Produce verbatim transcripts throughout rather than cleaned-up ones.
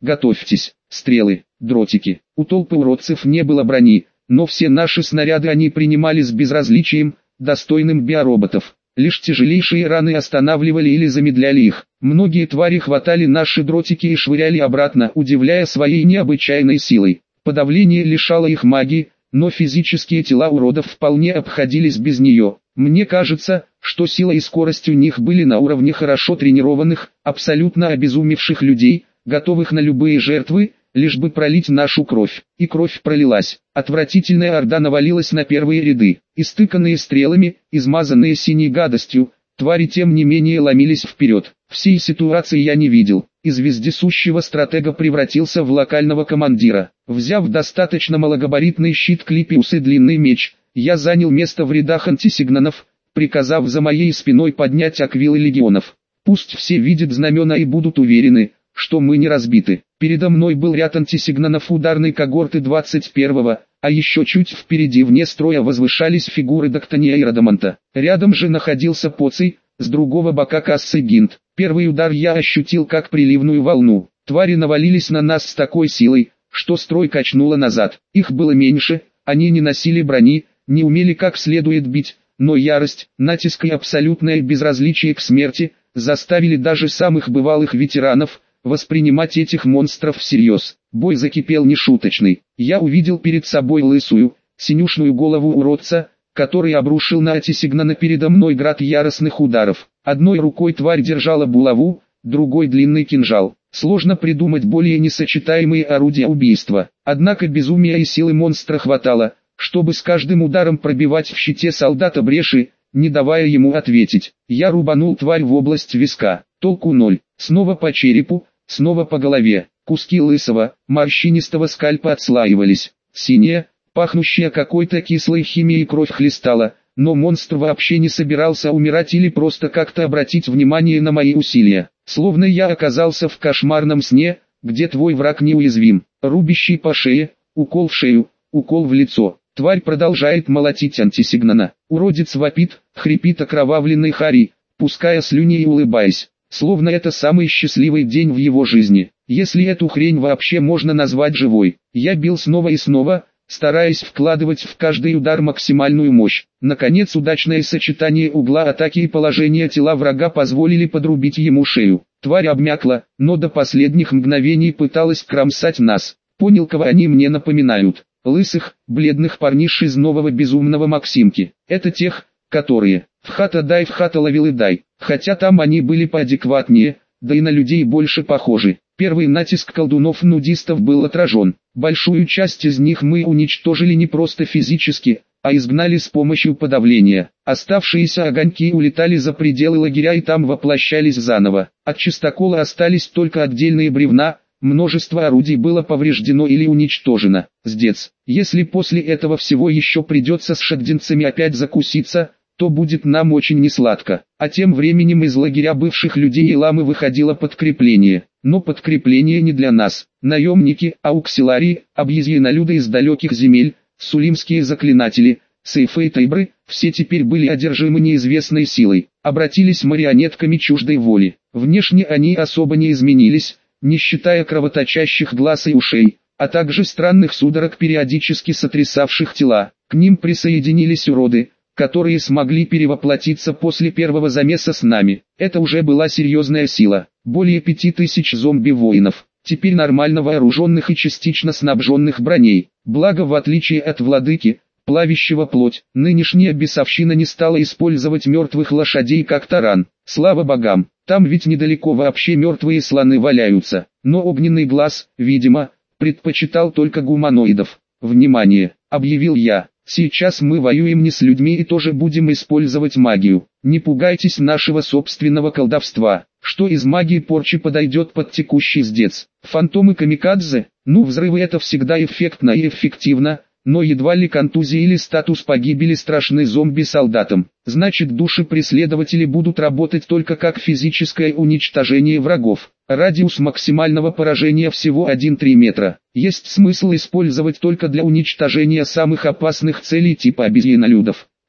Готовьтесь, стрелы, дротики. У толпы уродцев не было брони, но все наши снаряды они принимали с безразличием, достойным биороботов. Лишь тяжелейшие раны останавливали или замедляли их. Многие твари хватали наши дротики и швыряли обратно, удивляя своей необычайной силой. Подавление лишало их магии, но физические тела уродов вполне обходились без нее. Мне кажется, что сила и скорость у них были на уровне хорошо тренированных, абсолютно обезумевших людей, готовых на любые жертвы, лишь бы пролить нашу кровь. И кровь пролилась. Отвратительная орда навалилась на первые ряды. Истыканные стрелами, измазанные синей гадостью, твари тем не менее ломились вперед. Всей ситуации я не видел. Из вездесущего стратега превратился в локального командира. Взяв достаточно малогабаритный щит Клипиус и длинный меч, я занял место в рядах антисигнанов, приказав за моей спиной поднять аквилы легионов. Пусть все видят знамена и будут уверены, что мы не разбиты. Передо мной был ряд антисигнанов ударной когорты двадцать первого, а еще чуть впереди вне строя возвышались фигуры Доктония и Радаманта. Рядом же находился Поций, с другого бока Кассой Гинт. Первый удар я ощутил как приливную волну. Твари навалились на нас с такой силой, что строй качнуло назад. Их было меньше, они не носили брони, не умели как следует бить, но ярость, натиск и абсолютное безразличие к смерти заставили даже самых бывалых ветеранов воспринимать этих монстров всерьез. Бой закипел нешуточный. Я увидел перед собой лысую, синюшную голову уродца, который обрушил на антисигнана передо мной град яростных ударов. Одной рукой тварь держала булаву, другой длинный кинжал. Сложно придумать более несочетаемые орудия убийства. Однако безумия и силы монстра хватало, чтобы с каждым ударом пробивать в щите солдата бреши, не давая ему ответить. Я рубанул тварь в область виска. Толку ноль. Снова по черепу, снова по голове. Куски лысого, морщинистого скальпа отслаивались. Синяя, пахнущая какой-то кислой химией кровь хлестала, но монстр вообще не собирался умирать или просто как-то обратить внимание на мои усилия. Словно я оказался в кошмарном сне, где твой враг неуязвим. Рубящий по шее, укол в шею, укол в лицо. Тварь продолжает молотить антисигнана. Уродец вопит, хрипит окровавленный Хари, пуская слюни и улыбаясь, словно это самый счастливый день в его жизни. Если эту хрень вообще можно назвать живой. Я бил снова и снова, стараясь вкладывать в каждый удар максимальную мощь. Наконец удачное сочетание угла атаки и положения тела врага позволили подрубить ему шею. Тварь обмякла, но до последних мгновений пыталась кромсать нас. Понял, кого они мне напоминают. Лысых, бледных парниш из нового безумного Максимки. Это тех, которые в хата дай в хата ловил и дай. Хотя там они были поадекватнее, да и на людей больше похожи. Первый натиск колдунов-нудистов был отражен. Большую часть из них мы уничтожили не просто физически, а изгнали с помощью подавления. Оставшиеся огоньки улетали за пределы лагеря и там воплощались заново. От чистокола остались только отдельные бревна, множество орудий было повреждено или уничтожено. Сдец. Если после этого всего еще придется с шагдинцами опять закуситься, то будет нам очень несладко. А тем временем из лагеря бывших людей и ламы выходило подкрепление. Но подкрепление не для нас. Наемники, ауксиларии, объезъянолюды из далеких земель, сулимские заклинатели, сейфы и тайбры, все теперь были одержимы неизвестной силой, обратились марионетками чуждой воли. Внешне они особо не изменились, не считая кровоточащих глаз и ушей, а также странных судорог, периодически сотрясавших тела. К ним присоединились уроды, которые смогли перевоплотиться после первого замеса с нами. Это уже была серьезная сила. Более пяти тысяч зомби-воинов, теперь нормально вооруженных и частично снабженных броней. Благо, в отличие от владыки, плавящего плоть, нынешняя бесовщина не стала использовать мертвых лошадей как таран. Слава богам, там ведь недалеко вообще мертвые слоны валяются. Но огненный глаз, видимо, предпочитал только гуманоидов. «Внимание!» — объявил я. «Сейчас мы воюем не с людьми и тоже будем использовать магию. Не пугайтесь нашего собственного колдовства, что из магии порчи подойдет под текущий сдец. Фантомы камикадзе? Ну, взрывы это всегда эффектно и эффективно, но едва ли контузия или статус погибели страшны зомби-солдатам. Значит, души преследователей будут работать только как физическое уничтожение врагов. Радиус максимального поражения всего один-три метра. Есть смысл использовать только для уничтожения самых опасных целей типа обезьянолюдов.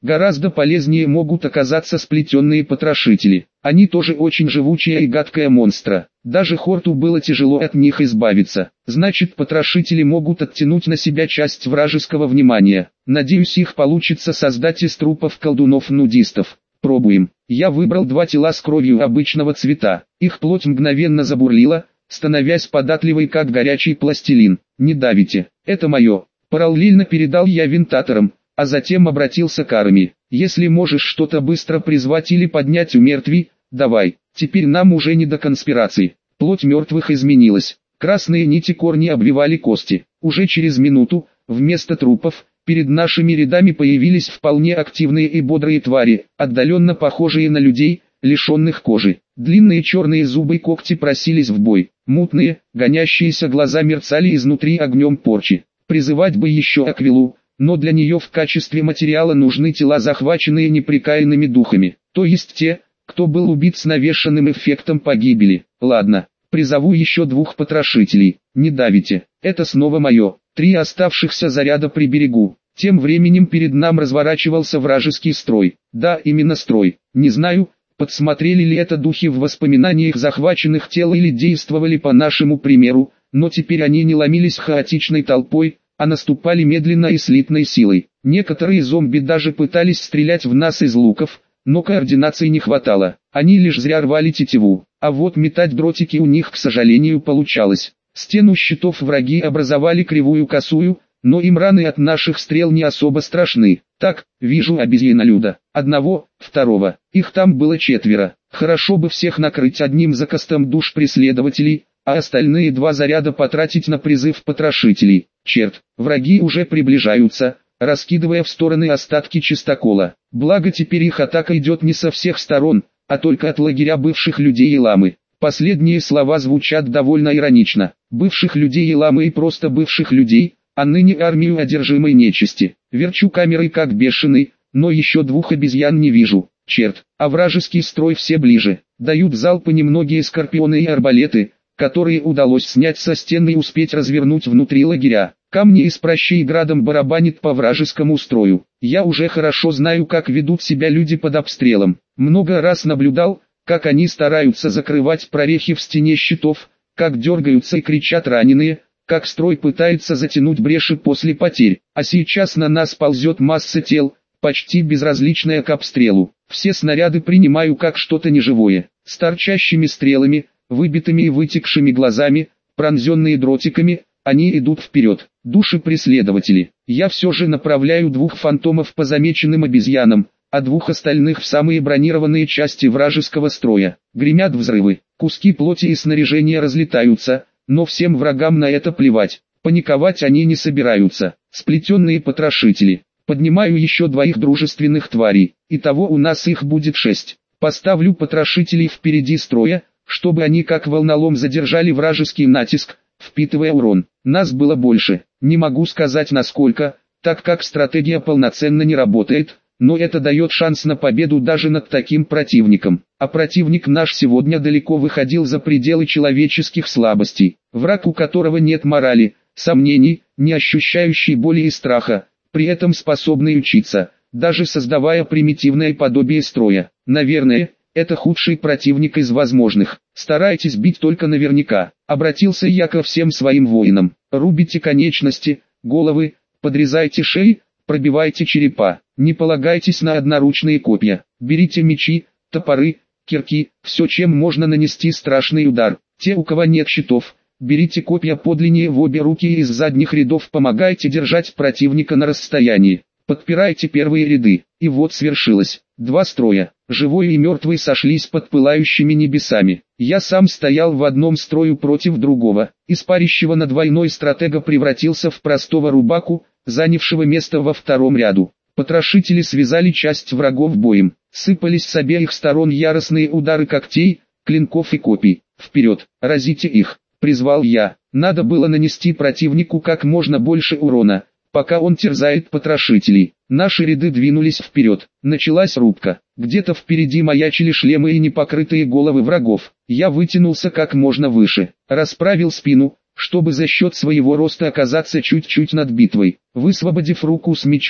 Гораздо полезнее могут оказаться сплетенные потрошители. Они тоже очень живучие и гадкие монстра. Даже Хорту было тяжело от них избавиться. Значит, потрошители могут оттянуть на себя часть вражеского внимания. Надеюсь, их получится создать из трупов колдунов-нудистов. Пробуем. Я выбрал два тела с кровью обычного цвета. Их плоть мгновенно забурлила, становясь податливой как горячий пластилин. Не давите, это мое. Параллельно передал я винтаторам, а затем обратился к Арами. Если можешь что-то быстро призвать или поднять у мертвей, давай. Теперь нам уже не до конспираций. Плоть мертвых изменилась. Красные нити корни обвивали кости. Уже через минуту, вместо трупов, перед нашими рядами появились вполне активные и бодрые твари, отдаленно похожие на людей, лишенных кожи. Длинные черные зубы и когти просились в бой. Мутные, гонящиеся глаза мерцали изнутри огнем порчи. Призывать бы еще Аквилу, но для нее в качестве материала нужны тела, захваченные неприкаянными духами, то есть те, кто был убит с навешанным эффектом погибели. Ладно, призову еще двух потрошителей. Не давите, это снова мое. Три оставшихся заряда приберегу. Тем временем перед нам разворачивался вражеский строй. Да, именно строй. Не знаю, подсмотрели ли это духи в воспоминаниях захваченных тел или действовали по нашему примеру, но теперь они не ломились хаотичной толпой, а наступали медленно и слитной силой. Некоторые зомби даже пытались стрелять в нас из луков, но координации не хватало. Они лишь зря рвали тетиву, а вот метать дротики у них, к сожалению, получалось. Стену щитов враги образовали кривую косую, но им раны от наших стрел не особо страшны. Так, вижу обезьянолюда. Одного, второго. Их там было четверо. Хорошо бы всех накрыть одним закостом душ преследователей, а остальные два заряда потратить на призыв потрошителей. Черт, враги уже приближаются, раскидывая в стороны остатки чистокола. Благо теперь их атака идет не со всех сторон, а только от лагеря бывших людей и ламы. Последние слова звучат довольно иронично. Бывших людей и ламы и просто бывших людей, а ныне армию одержимой нечисти. Верчу камерой как бешеный, но еще двух обезьян не вижу. Черт, а вражеский строй все ближе. Дают залпы немногие скорпионы и арбалеты, которые удалось снять со стены и успеть развернуть внутри лагеря. Камни из пращей градом барабанит по вражескому строю. Я уже хорошо знаю, как ведут себя люди под обстрелом. Много раз наблюдал, как они стараются закрывать прорехи в стене щитов, как дергаются и кричат раненые, как строй пытается затянуть бреши после потерь. А сейчас на нас ползет масса тел, почти безразличная к обстрелу. Все снаряды принимаю как что-то неживое, с торчащими стрелами, выбитыми и вытекшими глазами, пронзенные дротиками, они идут вперед. Души преследователи. Я все же направляю двух фантомов по замеченным обезьянам, а двух остальных в самые бронированные части вражеского строя. Гремят взрывы, куски плоти и снаряжения разлетаются, но всем врагам на это плевать. Паниковать они не собираются. Сплетенные потрошители. Поднимаю еще двоих дружественных тварей. Итого у нас их будет шесть. Поставлю потрошителей впереди строя, чтобы они как волнолом задержали вражеский натиск, впитывая урон. Нас было больше, не могу сказать насколько, так как стратегия полноценно не работает, но это дает шанс на победу даже над таким противником. А противник наш сегодня далеко выходил за пределы человеческих слабостей. Враг, у которого нет морали, сомнений, не ощущающий боли и страха, при этом способный учиться, даже создавая примитивное подобие строя. Наверное, это худший противник из возможных. Старайтесь бить только наверняка. Обратился я ко всем своим воинам. Рубите конечности, головы, подрезайте шеи, пробивайте черепа. Не полагайтесь на одноручные копья. Берите мечи, топоры, кирки, все, чем можно нанести страшный удар. Те, у кого нет щитов, берите копья подлиннее в обе руки и из задних рядов помогайте держать противника на расстоянии. Подпирайте первые ряды. И вот свершилось. Два строя, живой и мертвый, сошлись под пылающими небесами. Я сам стоял в одном строю против другого. Из парящего над войной стратега превратился в простого рубаку, занявшего место во втором ряду. Потрошители связали часть врагов боем. Сыпались с обеих сторон яростные удары когтей, клинков и копий. «Вперед, разите их!» — призвал я. Надо было нанести противнику как можно больше урона, пока он терзает потрошителей. Наши ряды двинулись вперед. Началась рубка. Где-то впереди маячили шлемы и непокрытые головы врагов. Я вытянулся как можно выше, расправил спину, чтобы за счет своего роста оказаться чуть-чуть над битвой. Высвободив руку с мечом,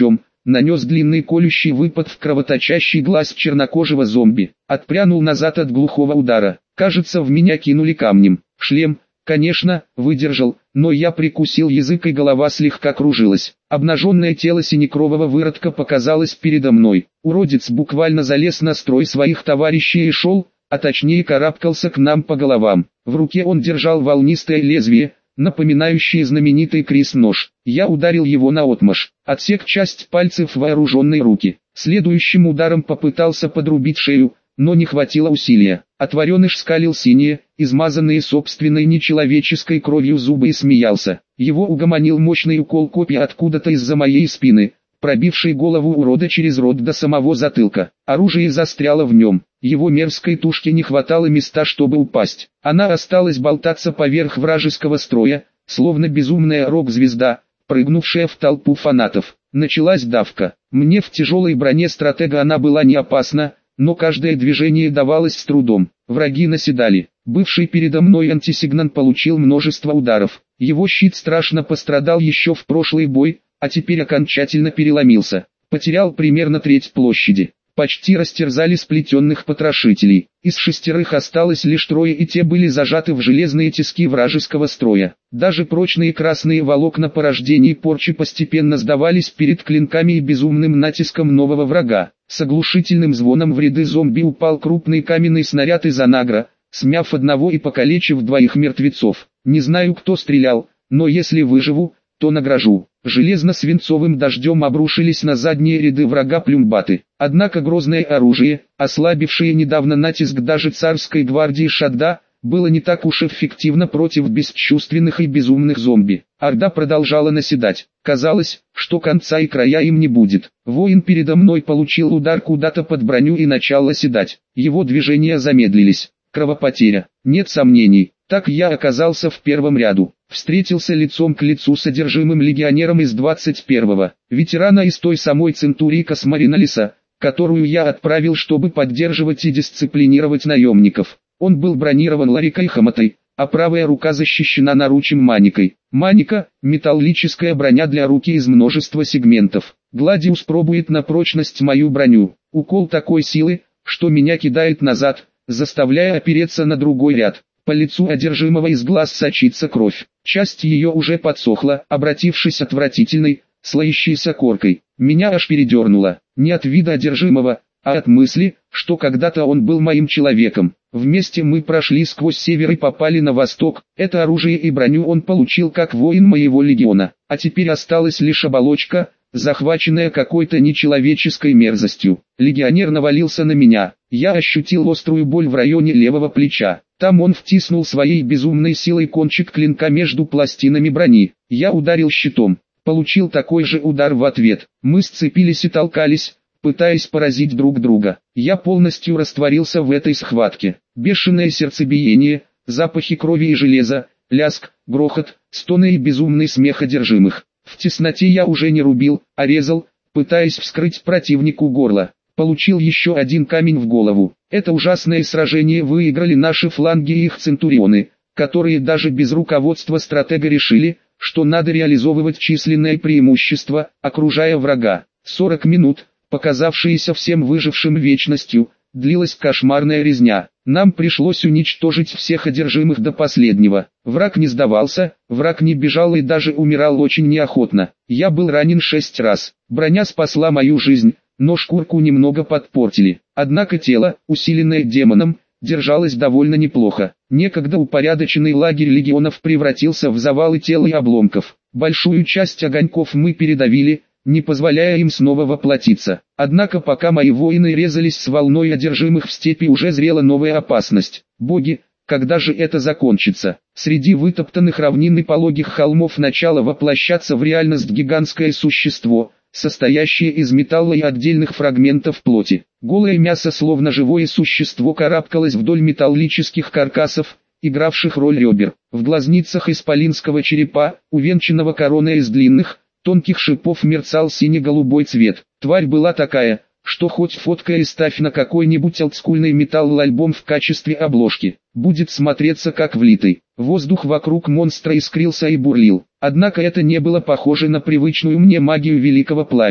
нанес длинный колющий выпад в кровоточащий глаз чернокожего зомби, отпрянул назад от глухого удара. Кажется, в меня кинули камнем. Шлем, конечно, выдержал, но я прикусил язык и голова слегка кружилась. Обнаженное тело синекрового выродка показалось передо мной. Уродец буквально залез на строй своих товарищей и шел, а точнее карабкался к нам по головам. В руке он держал волнистое лезвие, напоминающее знаменитый Крис-нож. Я ударил его наотмашь, отсек часть пальцев вооруженной руки. Следующим ударом попытался подрубить шею, но не хватило усилия. Отвореныш скалил синие, измазанные собственной нечеловеческой кровью зубы и смеялся. Его угомонил мощный укол копья откуда-то из-за моей спины, пробивший голову урода через рот до самого затылка. Оружие застряло в нем. Его мерзкой тушке не хватало места, чтобы упасть. Она осталась болтаться поверх вражеского строя, словно безумная рок-звезда, прыгнувшая в толпу фанатов. Началась давка. Мне в тяжелой броне стратега она была не опасна, но каждое движение давалось с трудом. Враги наседали. Бывший передо мной антисигнан получил множество ударов. Его щит страшно пострадал еще в прошлый бой, а теперь окончательно переломился. Потерял примерно треть площади. Почти растерзали сплетенных потрошителей. Из шестерых осталось лишь трое, и те были зажаты в железные тиски вражеского строя. Даже прочные красные волокна порождений порчи постепенно сдавались перед клинками и безумным натиском нового врага. С оглушительным звоном в ряды зомби упал крупный каменный снаряд из анагра, смяв одного и покалечив двоих мертвецов. Не знаю, кто стрелял, но если выживу, то награжу. Железно-свинцовым дождем обрушились на задние ряды врага плюмбаты. Однако грозное оружие, ослабившее недавно натиск даже царской гвардии Шадда, было не так уж эффективно против бесчувственных и безумных зомби. Орда продолжала наседать. Казалось, что конца и края им не будет. Воин передо мной получил удар куда-то под броню и начал оседать. Его движения замедлились. Кровопотеря. Нет сомнений. Так я оказался в первом ряду. Встретился лицом к лицу с одержимым легионером из двадцать первого. Ветерана из той самой центурии Космариналиса, которую я отправил, чтобы поддерживать и дисциплинировать наемников. Он был бронирован ларикой хоматой, а правая рука защищена наручем маникой. Маника – металлическая броня для руки из множества сегментов. Гладиус пробует на прочность мою броню. Укол такой силы, что меня кидает назад, заставляя опереться на другой ряд. По лицу одержимого из глаз сочится кровь. Часть ее уже подсохла, обратившись отвратительной, слоящейся коркой. Меня аж передернуло. Не от вида одержимого, а от мысли, что когда-то он был моим человеком. Вместе мы прошли сквозь север и попали на восток. Это оружие и броню он получил как воин моего легиона. А теперь осталась лишь оболочка, захваченная какой-то нечеловеческой мерзостью. Легионер навалился на меня. Я ощутил острую боль в районе левого плеча. Там он втиснул своей безумной силой кончик клинка между пластинами брони. Я ударил щитом. Получил такой же удар в ответ. Мы сцепились и толкались, пытаясь поразить друг друга. Я полностью растворился в этой схватке. Бешеное сердцебиение, запахи крови и железа, ляск, грохот, стоны и безумный смех одержимых. В тесноте я уже не рубил, а резал, пытаясь вскрыть противнику горло. Получил еще один камень в голову. Это ужасное сражение выиграли наши фланги и их центурионы, которые даже без руководства стратега решили, что надо реализовывать численное преимущество, окружая врага. сорок минут, показавшиеся всем выжившим вечностью, длилась кошмарная резня. Нам пришлось уничтожить всех одержимых до последнего. Враг не сдавался, враг не бежал и даже умирал очень неохотно. Я был ранен шесть раз. Броня спасла мою жизнь, но шкурку немного подпортили. Однако тело, усиленное демоном, держалось довольно неплохо. Некогда упорядоченный лагерь легионов превратился в завалы тел и обломков. Большую часть огоньков мы передавили, не позволяя им снова воплотиться. Однако пока мои воины резались с волной одержимых в степи, уже зрела новая опасность. Боги, когда же это закончится? Среди вытоптанных равнин и пологих холмов начало воплощаться в реальность гигантское существо, состоящее из металла и отдельных фрагментов плоти. Голое мясо, словно живое существо, карабкалось вдоль металлических каркасов, игравших роль ребер. В глазницах исполинского черепа, увенчанного короной из длинных, тонких шипов, мерцал сине-голубой цвет. Тварь была такая, что хоть фоткай и ставь на какой-нибудь олдскульный металл-альбом в качестве обложки, будет смотреться как влитый. Воздух вокруг монстра искрился и бурлил. Однако это не было похоже на привычную мне магию великого пламени.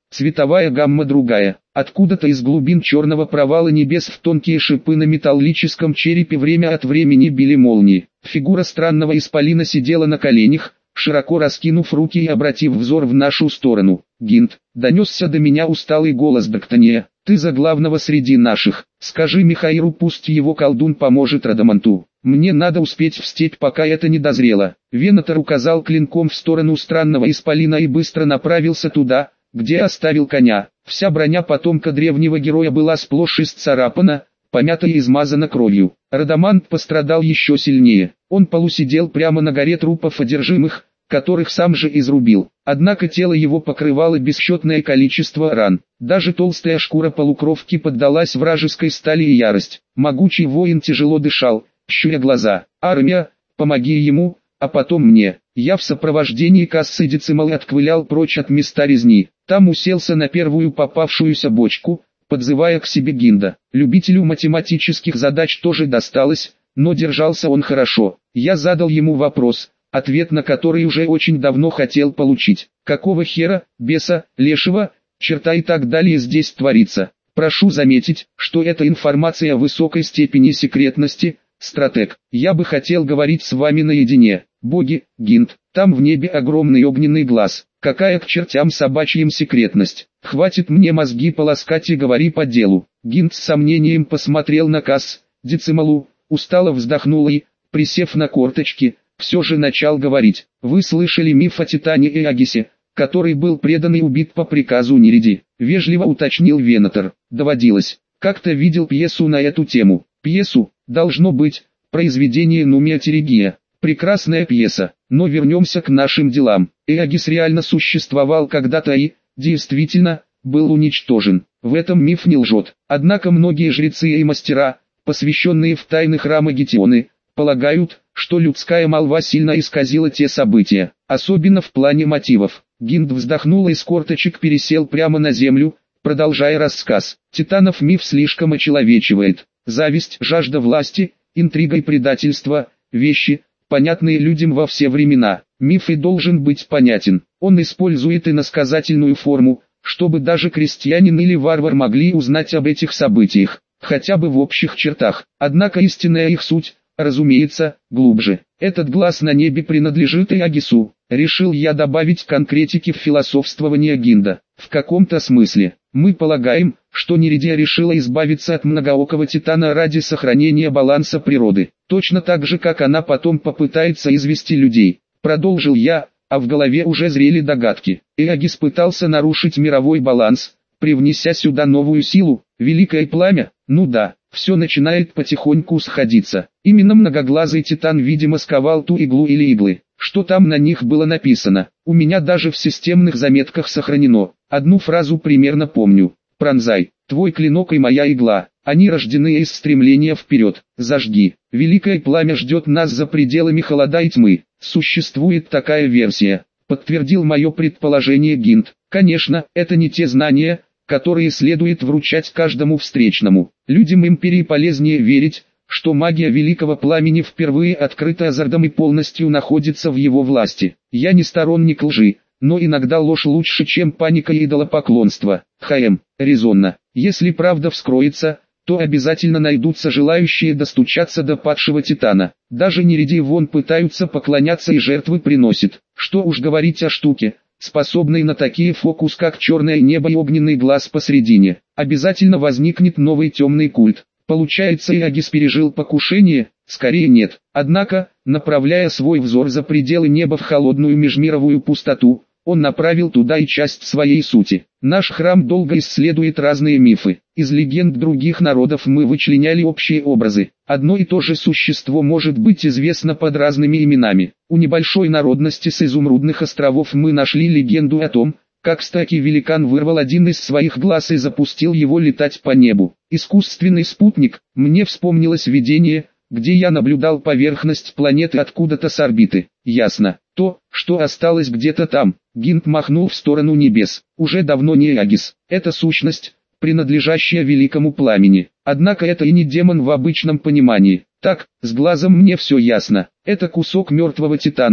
цветовая гамма другая. Откуда-то из глубин черного провала небес в тонкие шипы на металлическом черепе время от времени били молнии. Фигура странного исполина сидела на коленях, широко раскинув руки и обратив взор в нашу сторону. «Гинт», — донесся до меня усталый голос Д'Артаньяна, — «ты за главного среди наших. Скажи Михаилу, пусть его колдун поможет Радаманту. Мне надо успеть в степь, пока это не дозрело». Венатор указал клинком в сторону странного исполина и быстро направился туда, где оставил коня. Вся броня потомка древнего героя была сплошь исцарапана, помята и измазана кровью. Радамант пострадал еще сильнее. Он полусидел прямо на горе трупов одержимых, которых сам же изрубил. Однако тело его покрывало бесчетное количество ран. Даже толстая шкура полукровки поддалась вражеской стали и ярость. Могучий воин тяжело дышал, щуря глаза. «Армия, помоги ему, а потом мне». Я в сопровождении Кассы Децималы отковылял прочь от места резни. Там уселся на первую попавшуюся бочку, подзывая к себе Гинда. Любителю математических задач тоже досталось, но держался он хорошо. Я задал ему вопрос, ответ на который уже очень давно хотел получить. Какого хера, беса, лешего, черта и так далее здесь творится? Прошу заметить, что эта информация высокой степени секретности, стратег. Я бы хотел говорить с вами наедине. Боги, Гинд, там в небе огромный огненный глаз. Какая к чертям собачьим секретность? Хватит мне мозги полоскать и говори по делу. Гинд с сомнением посмотрел на Касс Децималу, устало вздохнул и, присев на корточки, все же начал говорить. Вы слышали миф о Титане и Агисе, который был предан и убит по приказу Нереди? Вежливо уточнил Венатор. Доводилось. Как-то видел пьесу на эту тему. Пьесу, должно быть, произведение Нумия Терегия. Прекрасная пьеса, но вернемся к нашим делам. Эагис реально существовал когда-то и, действительно, был уничтожен. В этом миф не лжет. Однако многие жрецы и мастера, посвященные в тайны храма Гетионы, полагают, что людская молва сильно исказила те события, особенно в плане мотивов. Гинд вздохнул и с корточек пересел прямо на землю, продолжая рассказ. Титанов миф слишком очеловечивает. Зависть, жажда власти, интрига и предательство – вещи, понятные людям во все времена. Миф и должен быть понятен. Он использует иносказательную форму, чтобы даже крестьянин или варвар могли узнать об этих событиях, хотя бы в общих чертах. Однако истинная их суть, разумеется, глубже. Этот глаз на небе принадлежит Эагису. Решил я добавить конкретики в философствование Гинда. В каком-то смысле, мы полагаем, что Неридия решила избавиться от многоокого Титана ради сохранения баланса природы. Точно так же, как она потом попытается извести людей. Продолжил я, а в голове уже зрели догадки. Эагис пытался нарушить мировой баланс, привнеся сюда новую силу, великое пламя. Ну да, все начинает потихоньку сходиться. Именно многоглазый Титан видимо сковал ту иглу или иглы. Что там на них было написано, у меня даже в системных заметках сохранено. Одну фразу примерно помню. Пронзай, твой клинок и моя игла, они рождены из стремления вперед. Зажги, великое пламя ждет нас за пределами холода и тьмы. Существует такая версия, подтвердил мое предположение Гинд. Конечно, это не те знания, которые следует вручать каждому встречному. Людям империи полезнее верить, что магия великого пламени впервые открыта Азардом и полностью находится в его власти. Я не сторонник лжи, но иногда ложь лучше, чем паника и идолопоклонство. Хм, резонно. Если правда вскроется, то обязательно найдутся желающие достучаться до падшего Титана. Даже Нереди вон пытаются поклоняться и жертвы приносят. Что уж говорить о штуке, способной на такие фокус, как черное небо и огненный глаз посредине. Обязательно возникнет новый темный культ. Получается, Эагис пережил покушение? Скорее нет. Однако, направляя свой взор за пределы неба в холодную межмировую пустоту, он направил туда и часть своей сути. Наш храм долго исследует разные мифы. Из легенд других народов мы вычленяли общие образы. Одно и то же существо может быть известно под разными именами. У небольшой народности с изумрудных островов мы нашли легенду о том, как стайкий великан вырвал один из своих глаз и запустил его летать по небу. Искусственный спутник, мне вспомнилось видение, где я наблюдал поверхность планеты откуда-то с орбиты. Ясно. То, что осталось где-то там. Гинд махнул в сторону небес. Уже давно не Эагис. Это сущность, принадлежащая великому пламени. Однако это и не демон в обычном понимании. Так, с глазом мне все ясно. Это кусок мертвого Титана,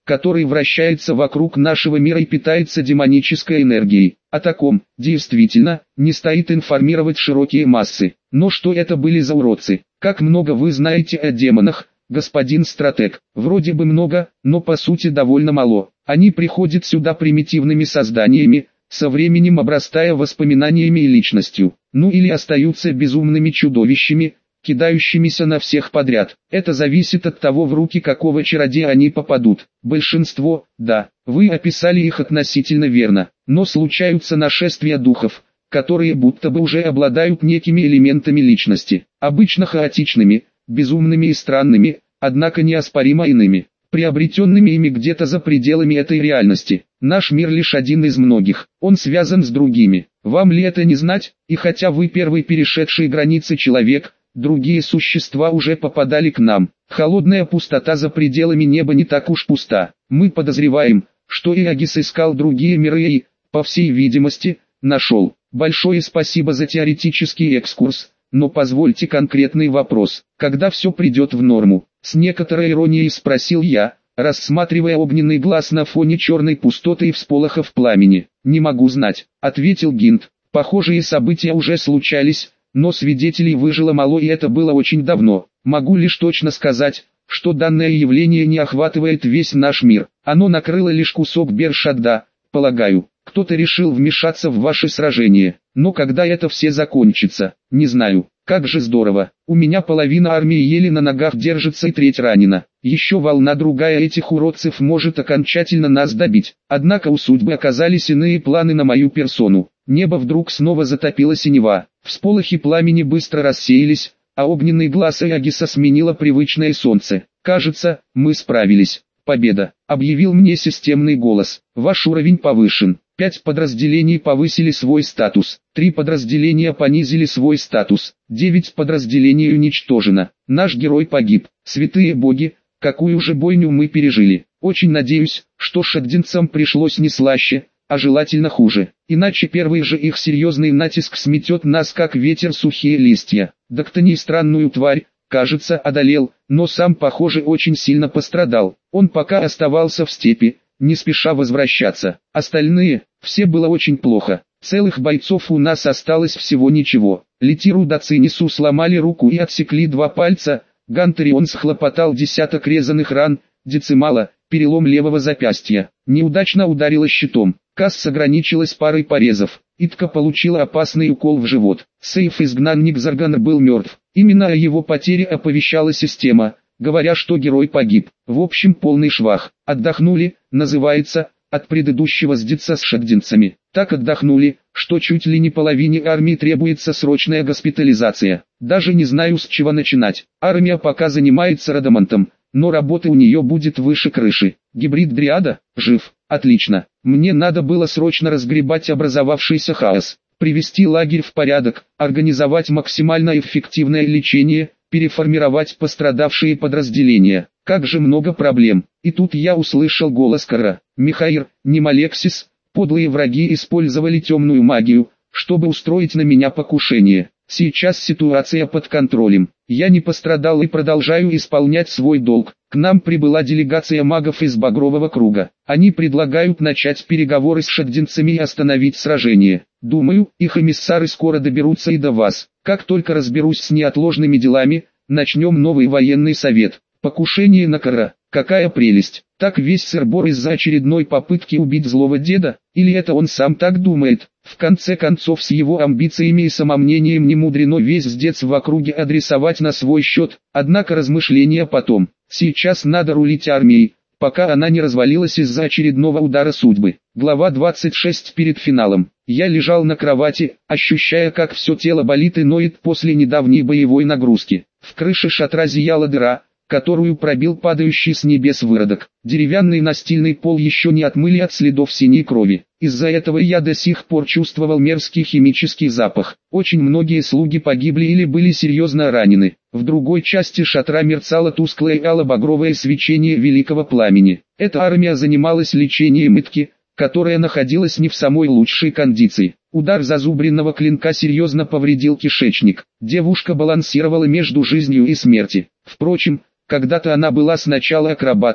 который вращается вокруг нашего мира и питается демонической энергией. О таком, действительно, не стоит информировать широкие массы. Но что это были за уродцы? Как много вы знаете о демонах, господин стратег? Вроде бы много, но по сути довольно мало. Они приходят сюда примитивными созданиями, со временем обрастая воспоминаниями и личностью. Ну или остаются безумными чудовищами, кидающимися на всех подряд. Это зависит от того, в руки какого чародея они попадут. Большинство, да, вы описали их относительно верно, но случаются нашествия духов, которые будто бы уже обладают некими элементами личности, обычно хаотичными, безумными и странными, однако неоспоримо иными, приобретенными ими где-то за пределами этой реальности. Наш мир лишь один из многих, он связан с другими. Вам ли это не знать? И хотя вы первый перешедший границы человек, другие существа уже попадали к нам. Холодная пустота за пределами неба не так уж пуста. Мы подозреваем, что Иагис искал другие миры и, по всей видимости, нашел. Большое спасибо за теоретический экскурс, но позвольте конкретный вопрос. Когда все придет в норму? С некоторой иронией спросил я, рассматривая огненный глаз на фоне черной пустоты и всполохов пламени. «Не могу знать», — ответил Гинт. «Похожие события уже случались, но свидетелей выжило мало, и это было очень давно. Могу лишь точно сказать, что данное явление не охватывает весь наш мир. Оно накрыло лишь кусок Бершадда, полагаю. Кто-то решил вмешаться в ваши сражения. Но когда это все закончится, не знаю. Как же здорово. У меня половина армии еле на ногах держится и треть ранена. Еще волна другая этих уродцев может окончательно нас добить. Однако у судьбы оказались иные планы на мою персону. Небо вдруг снова затопило синева. Всполохи пламени быстро рассеялись, а огненный глаз Иагиса сменило привычное солнце. «Кажется, мы справились. Победа!» — объявил мне системный голос. «Ваш уровень повышен. Пять подразделений повысили свой статус. Три подразделения понизили свой статус. Девять подразделений уничтожено. Наш герой погиб. Святые боги, какую же бойню мы пережили. Очень надеюсь, что шаддинцам пришлось не слаще, а желательно хуже. Иначе первый же их серьезный натиск сметет нас как ветер сухие листья. Да кто не странную тварь, кажется, одолел, но сам, похоже, очень сильно пострадал. Он пока оставался в степи, не спеша возвращаться. Остальные, все было очень плохо. Целых бойцов у нас осталось всего ничего. Литиру Дацинису сломали руку и отсекли два пальца, Гантерион схлопотал десяток резаных ран, Децимала, перелом левого запястья, неудачно ударила щитом. Касс ограничилась парой порезов. Итка получила опасный укол в живот. Сейф-изгнанник Заргана был мертв. Именно о его потере оповещала система, говоря, что герой погиб. В общем, полный швах. Отдохнули, называется, от предыдущего сдиться с шаддинцами. Так отдохнули, что чуть ли не половине армии требуется срочная госпитализация. Даже не знаю, с чего начинать. Армия пока занимается Радамантом, но работы у нее будет выше крыши. Гибрид Дриада, жив, отлично. Мне надо было срочно разгребать образовавшийся хаос, привести лагерь в порядок, организовать максимально эффективное лечение, переформировать пострадавшие подразделения. Как же много проблем. И тут я услышал голос Кара. «Михаир, Немалексис, подлые враги использовали темную магию, чтобы устроить на меня покушение. Сейчас ситуация под контролем. Я не пострадал и продолжаю исполнять свой долг. К нам прибыла делегация магов из Багрового круга. Они предлагают начать переговоры с шаддинцами и остановить сражение. Думаю, их эмиссары скоро доберутся и до вас. Как только разберусь с неотложными делами, начнем новый военный совет. Покушение на Кара. Какая прелесть. Так весь сыр-бор из-за очередной попытки убить злого деда? Или это он сам так думает? В конце концов, с его амбициями и самомнением не мудрено весь сдец в округе адресовать на свой счет. Однако размышления потом. Сейчас надо рулить армией, пока она не развалилась из-за очередного удара судьбы. Глава двадцать шесть. Перед финалом. Я лежал на кровати, ощущая, как все тело болит и ноет после недавней боевой нагрузки. В крыше шатра зияла дыра, которую пробил падающий с небес выродок. Деревянный настильный пол еще не отмыли от следов синей крови. Из-за этого я до сих пор чувствовал мерзкий химический запах. Очень многие слуги погибли или были серьезно ранены. В другой части шатра мерцало тусклое ало-багровое свечение великого пламени. Эта армия занималась лечением Итки, которая находилась не в самой лучшей кондиции. Удар зазубренного клинка серьезно повредил кишечник. Девушка балансировала между жизнью и смертью. Впрочем, когда-то она была сначала акробатом, а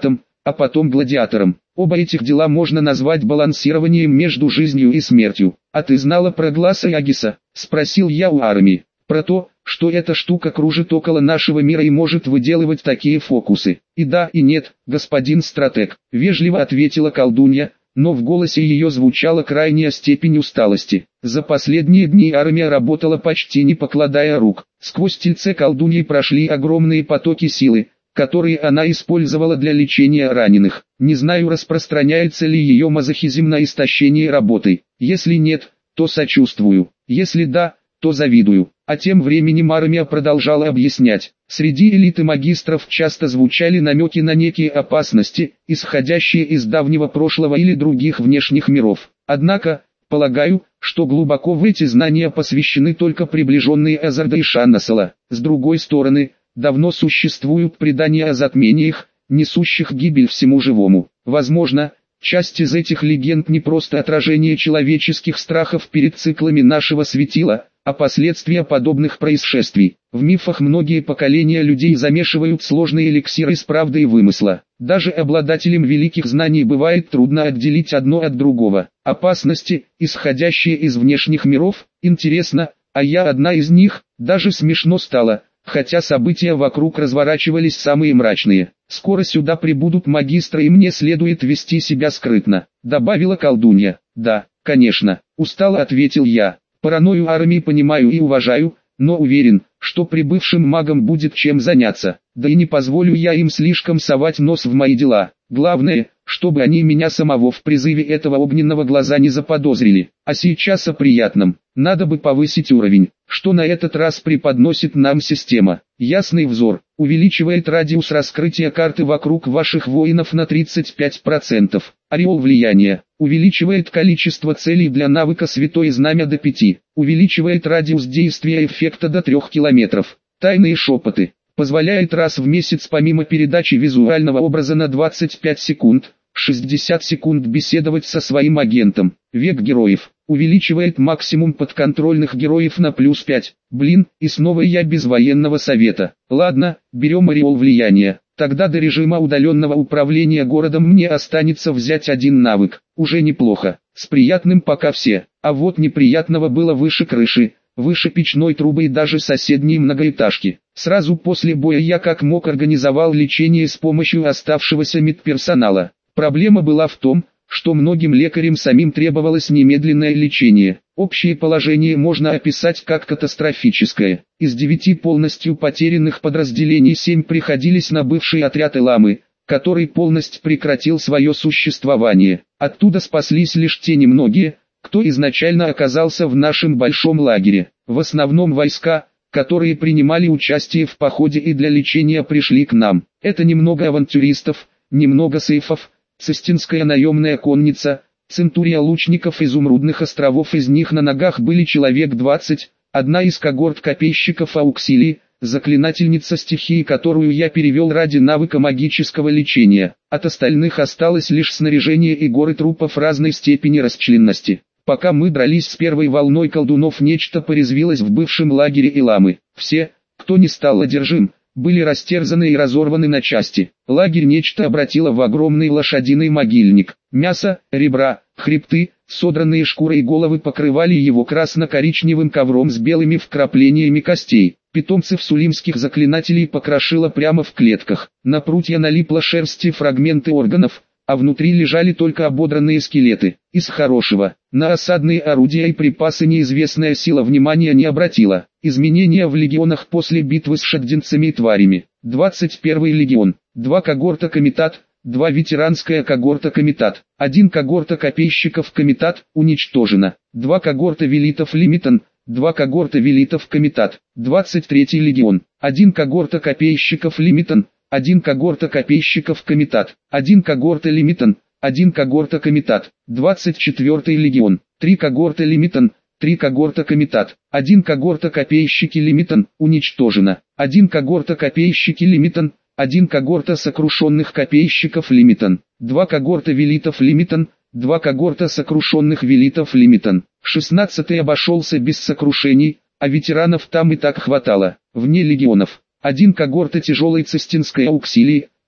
а потом гладиатором. Оба этих дела можно назвать балансированием между жизнью и смертью. «А ты знала про Гласа Ягиса?» – спросил я у Арми. «Про то, что эта штука кружит около нашего мира и может выделывать такие фокусы». «И да, и нет, господин стратег», – вежливо ответила колдунья, но в голосе ее звучала крайняя степень усталости. За последние дни армия работала почти не покладая рук. Сквозь тельце колдуньи прошли огромные потоки силы, которые она использовала для лечения раненых. Не знаю, распространяется ли ее мазохизм на истощение работой. Если нет, то сочувствую. Если да, то завидую. А тем временем армия продолжала объяснять. Среди элиты магистров часто звучали намеки на некие опасности, исходящие из давнего прошлого или других внешних миров. Однако, полагаю, что глубоко в эти знания посвящены только приближенные Эзарда и Шаннасала. С другой стороны, давно существуют предания о затмениях, несущих гибель всему живому. Возможно, часть из этих легенд не просто отражение человеческих страхов перед циклами нашего светила, а последствия подобных происшествий. В мифах многие поколения людей замешивают сложные эликсиры из правды и вымысла. Даже обладателям великих знаний бывает трудно отделить одно от другого. Опасности, исходящие из внешних миров, интересно, а я одна из них. Даже смешно стало, хотя события вокруг разворачивались самые мрачные. «Скоро сюда прибудут магистры, и мне следует вести себя скрытно», — добавила колдунья. «Да, конечно», — устало ответил я. «Паранойю армии понимаю и уважаю, но уверен, что прибывшим магам будет чем заняться. Да и не позволю я им слишком совать нос в мои дела. Главное, чтобы они меня самого в призыве этого огненного глаза не заподозрили. А сейчас о приятном. Надо бы повысить уровень. Что на этот раз преподносит нам система? Ясный взор. Увеличивает радиус раскрытия карты вокруг ваших воинов на тридцать пять процентов. Ореол влияния. Увеличивает количество целей для навыка Святое Знамя до пяти. Увеличивает радиус действия эффекта до трёх километров. Тайные шепоты. Позволяет раз в месяц помимо передачи визуального образа на двадцать пять секунд, шестьдесят секунд беседовать со своим агентом. Век героев. Увеличивает максимум подконтрольных героев на плюс пять. Блин, и снова я без военного совета. Ладно, берем ореол влияния. Тогда до режима удаленного управления городом мне останется взять один навык. Уже неплохо. С приятным пока все. А вот неприятного было выше крыши, выше печной трубы и даже соседней многоэтажки. Сразу после боя я как мог организовал лечение с помощью оставшегося медперсонала. Проблема была в том, что многим лекарям самим требовалось немедленное лечение. Общее положение можно описать как катастрофическое. Из девяти полностью потерянных подразделений семь приходились на бывший отряд Эламы, который полностью прекратил свое существование. Оттуда спаслись лишь те немногие, кто изначально оказался в нашем большом лагере. В основном войска, которые принимали участие в походе и для лечения пришли к нам. Это немного авантюристов, немного сейфов, цистинская наемная конница, центурия лучников изумрудных островов, из них на ногах были человек двадцать, одна из когорт копейщиков Ауксилии, заклинательница стихии, которую я перевел ради навыка магического лечения. От остальных осталось лишь снаряжение и горы трупов разной степени расчленности. Пока мы дрались с первой волной колдунов, нечто порезвилось в бывшем лагере Эламы. Все, кто не стал одержим, были растерзаны и разорваны на части. Лагерь нечто обратило в огромный лошадиный могильник. Мясо, ребра, хребты, содранные шкуры и головы покрывали его красно-коричневым ковром с белыми вкраплениями костей. Питомцев сулимских заклинателей покрошило прямо в клетках. На прутья налипла шерсть и фрагменты органов, а внутри лежали только ободранные скелеты. Из хорошего, на осадные орудия и припасы неизвестная сила внимания не обратила. Изменения в легионах после битвы с шаддинцами и тварями. двадцать первый легион, два когорта комитат, два ветеранская когорта комитат, один когорта копейщиков комитат, уничтожено, два когорта велитов лимитон, два когорта велитов комитат, двадцать третий легион, один когорта копейщиков лимитон, один когорта копейщиков комитат, один когорта лимитон, один когорта комитат, двадцать четвёртый легион, три когорта лимитон, три когорта комитат, один когорта копейщики лимитон, уничтожено, один когорта копейщики лимитон, один когорта сокрушенных копейщиков лимитон, два когорта велитов лимитон, два когорта сокрушенных велитов лимитон. шестнадцатый обошелся без сокрушений, а ветеранов там и так хватало. Вне легионов, один когорта тяжелой цистинской ауксилии,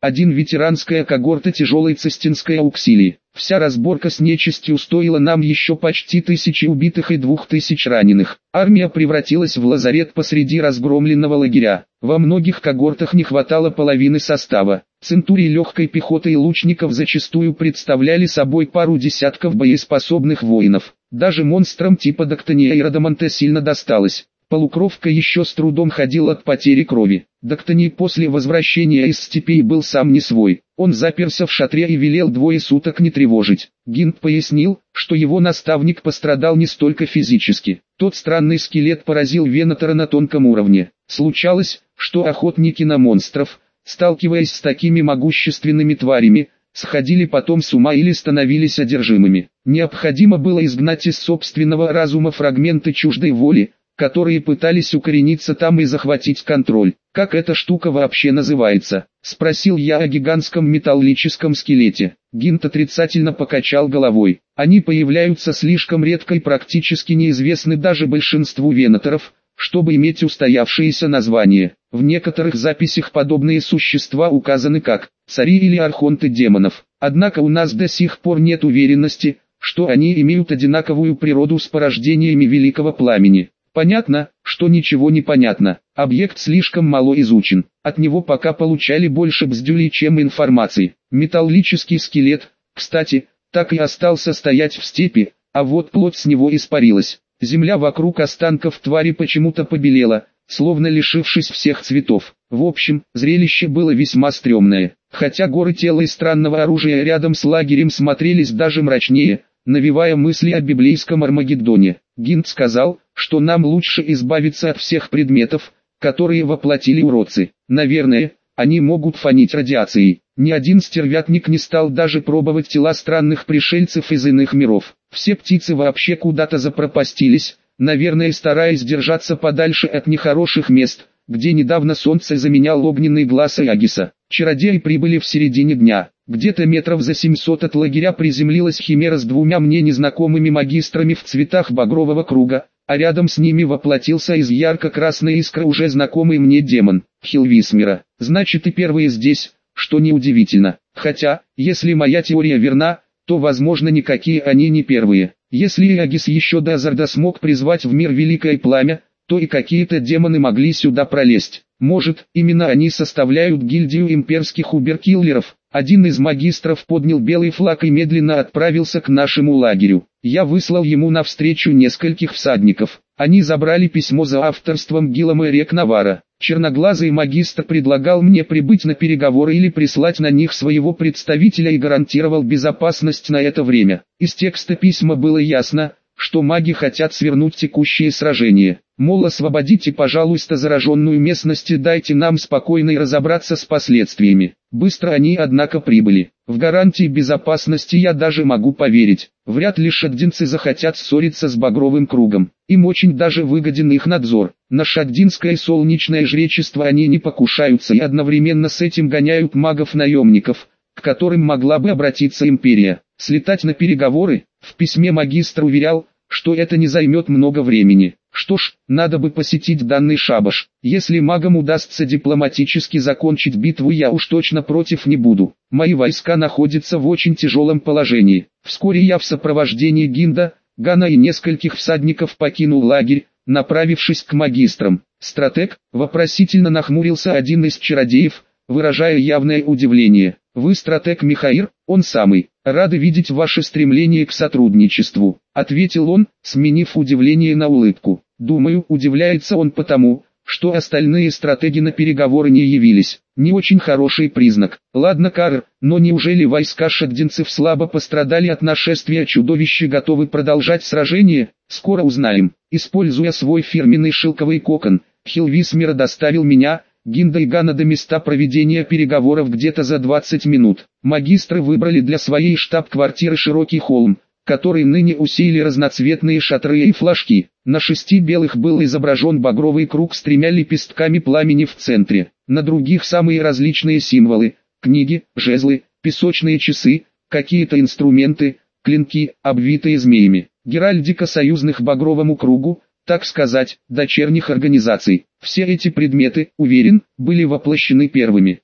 один ветеранская когорта тяжелой цистинской ауксилии. Вся разборка с нечистью стоила нам еще почти тысячи убитых и двух тысяч раненых. Армия превратилась в лазарет посреди разгромленного лагеря. Во многих когортах не хватало половины состава. Центурии легкой пехоты и лучников зачастую представляли собой пару десятков боеспособных воинов. Даже монстрам типа Доктония и Радаманте сильно досталось. Полукровка еще с трудом ходил от потери крови. Доктоний после возвращения из степей был сам не свой. Он заперся в шатре и велел двое суток не тревожить. Гинт пояснил, что его наставник пострадал не столько физически. Тот странный скелет поразил Венатора на тонком уровне. Случалось, что охотники на монстров, сталкиваясь с такими могущественными тварями, сходили потом с ума или становились одержимыми. Необходимо было изгнать из собственного разума фрагменты чуждой воли, которые пытались укорениться там и захватить контроль. «Как эта штука вообще называется?» – спросил я о гигантском металлическом скелете. Гинт отрицательно покачал головой. «Они появляются слишком редко и практически неизвестны даже большинству венаторов, чтобы иметь устоявшееся название. В некоторых записях подобные существа указаны как цари или архонты демонов. Однако у нас до сих пор нет уверенности, что они имеют одинаковую природу с порождениями Великого Пламени. Понятно, что ничего не понятно. Объект слишком мало изучен. От него пока получали больше бздюлей, чем информации. Металлический скелет, кстати, так и остался стоять в степи, а вот плоть с него испарилась. Земля вокруг останков твари почему-то побелела, словно лишившись всех цветов. В общем, зрелище было весьма стрёмное. Хотя горы тела и странного оружия рядом с лагерем смотрелись даже мрачнее, навевая мысли о библейском Армагеддоне. Гинт сказал, что нам лучше избавиться от всех предметов, которые воплотили уродцы. Наверное, они могут фонить радиацией. Ни один стервятник не стал даже пробовать тела странных пришельцев из иных миров. Все птицы вообще куда-то запропастились, наверное, стараясь держаться подальше от нехороших мест, где недавно солнце заменял огненный глаз Аягиса. Чародеи прибыли в середине дня. Где-то метров за семьсот от лагеря приземлилась химера с двумя мне незнакомыми магистрами в цветах багрового круга, а рядом с ними воплотился из ярко-красной искры уже знакомый мне демон, Хилвисмера. Значит, и первые здесь, что неудивительно. Хотя, если моя теория верна, то возможно никакие они не первые. Если Иагис еще до Азарда смог призвать в мир Великое Пламя, то и какие-то демоны могли сюда пролезть. Может, именно они составляют гильдию имперских уберкиллеров. Один из магистров поднял белый флаг и медленно отправился к нашему лагерю. Я выслал ему навстречу нескольких всадников. Они забрали письмо за авторством Гиллама Рекнавара. Черноглазый магистр предлагал мне прибыть на переговоры или прислать на них своего представителя и гарантировал безопасность на это время. Из текста письма было ясно, что маги хотят свернуть текущее сражение. Мол, освободите, пожалуйста, зараженную местность и дайте нам спокойно и разобраться с последствиями. Быстро они, однако, прибыли. В гарантии безопасности я даже могу поверить. Вряд ли шаддинцы захотят ссориться с Багровым кругом. Им очень даже выгоден их надзор. На шаддинское солнечное жречество они не покушаются и одновременно с этим гоняют магов-наемников, к которым могла бы обратиться империя. Слетать на переговоры? В письме магистр уверял, что это не займет много времени. Что ж, надо бы посетить данный шабаш. Если магам удастся дипломатически закончить битву, я уж точно против не буду. Мои войска находятся в очень тяжелом положении. Вскоре я в сопровождении Гинда, Гана и нескольких всадников покинул лагерь, направившись к магистрам. Стратег, вопросительно нахмурился один из чародеев, выражая явное удивление. «Вы стратег Михаир, он самый. Рады видеть ваше стремление к сотрудничеству», — ответил он, сменив удивление на улыбку. Думаю, удивляется он потому, что остальные стратеги на переговоры не явились. Не очень хороший признак. Ладно, Карр, но неужели войска шаддинцев слабо пострадали от нашествия чудовища, готовы продолжать сражение? Скоро узнаем. Используя свой фирменный шелковый кокон, Хилвисмер доставил меня, Гинда и Гана до места проведения переговоров где-то за двадцать минут. Магистры выбрали для своей штаб-квартиры широкий холм, который ныне усеяли разноцветные шатры и флажки. На шести белых был изображен багровый круг с тремя лепестками пламени в центре. На других самые различные символы: книги, жезлы, песочные часы, какие-то инструменты, клинки, обвитые змеями. Геральдика союзных багровому кругу, так сказать, дочерних организаций. Все эти предметы, уверен, были воплощены первыми.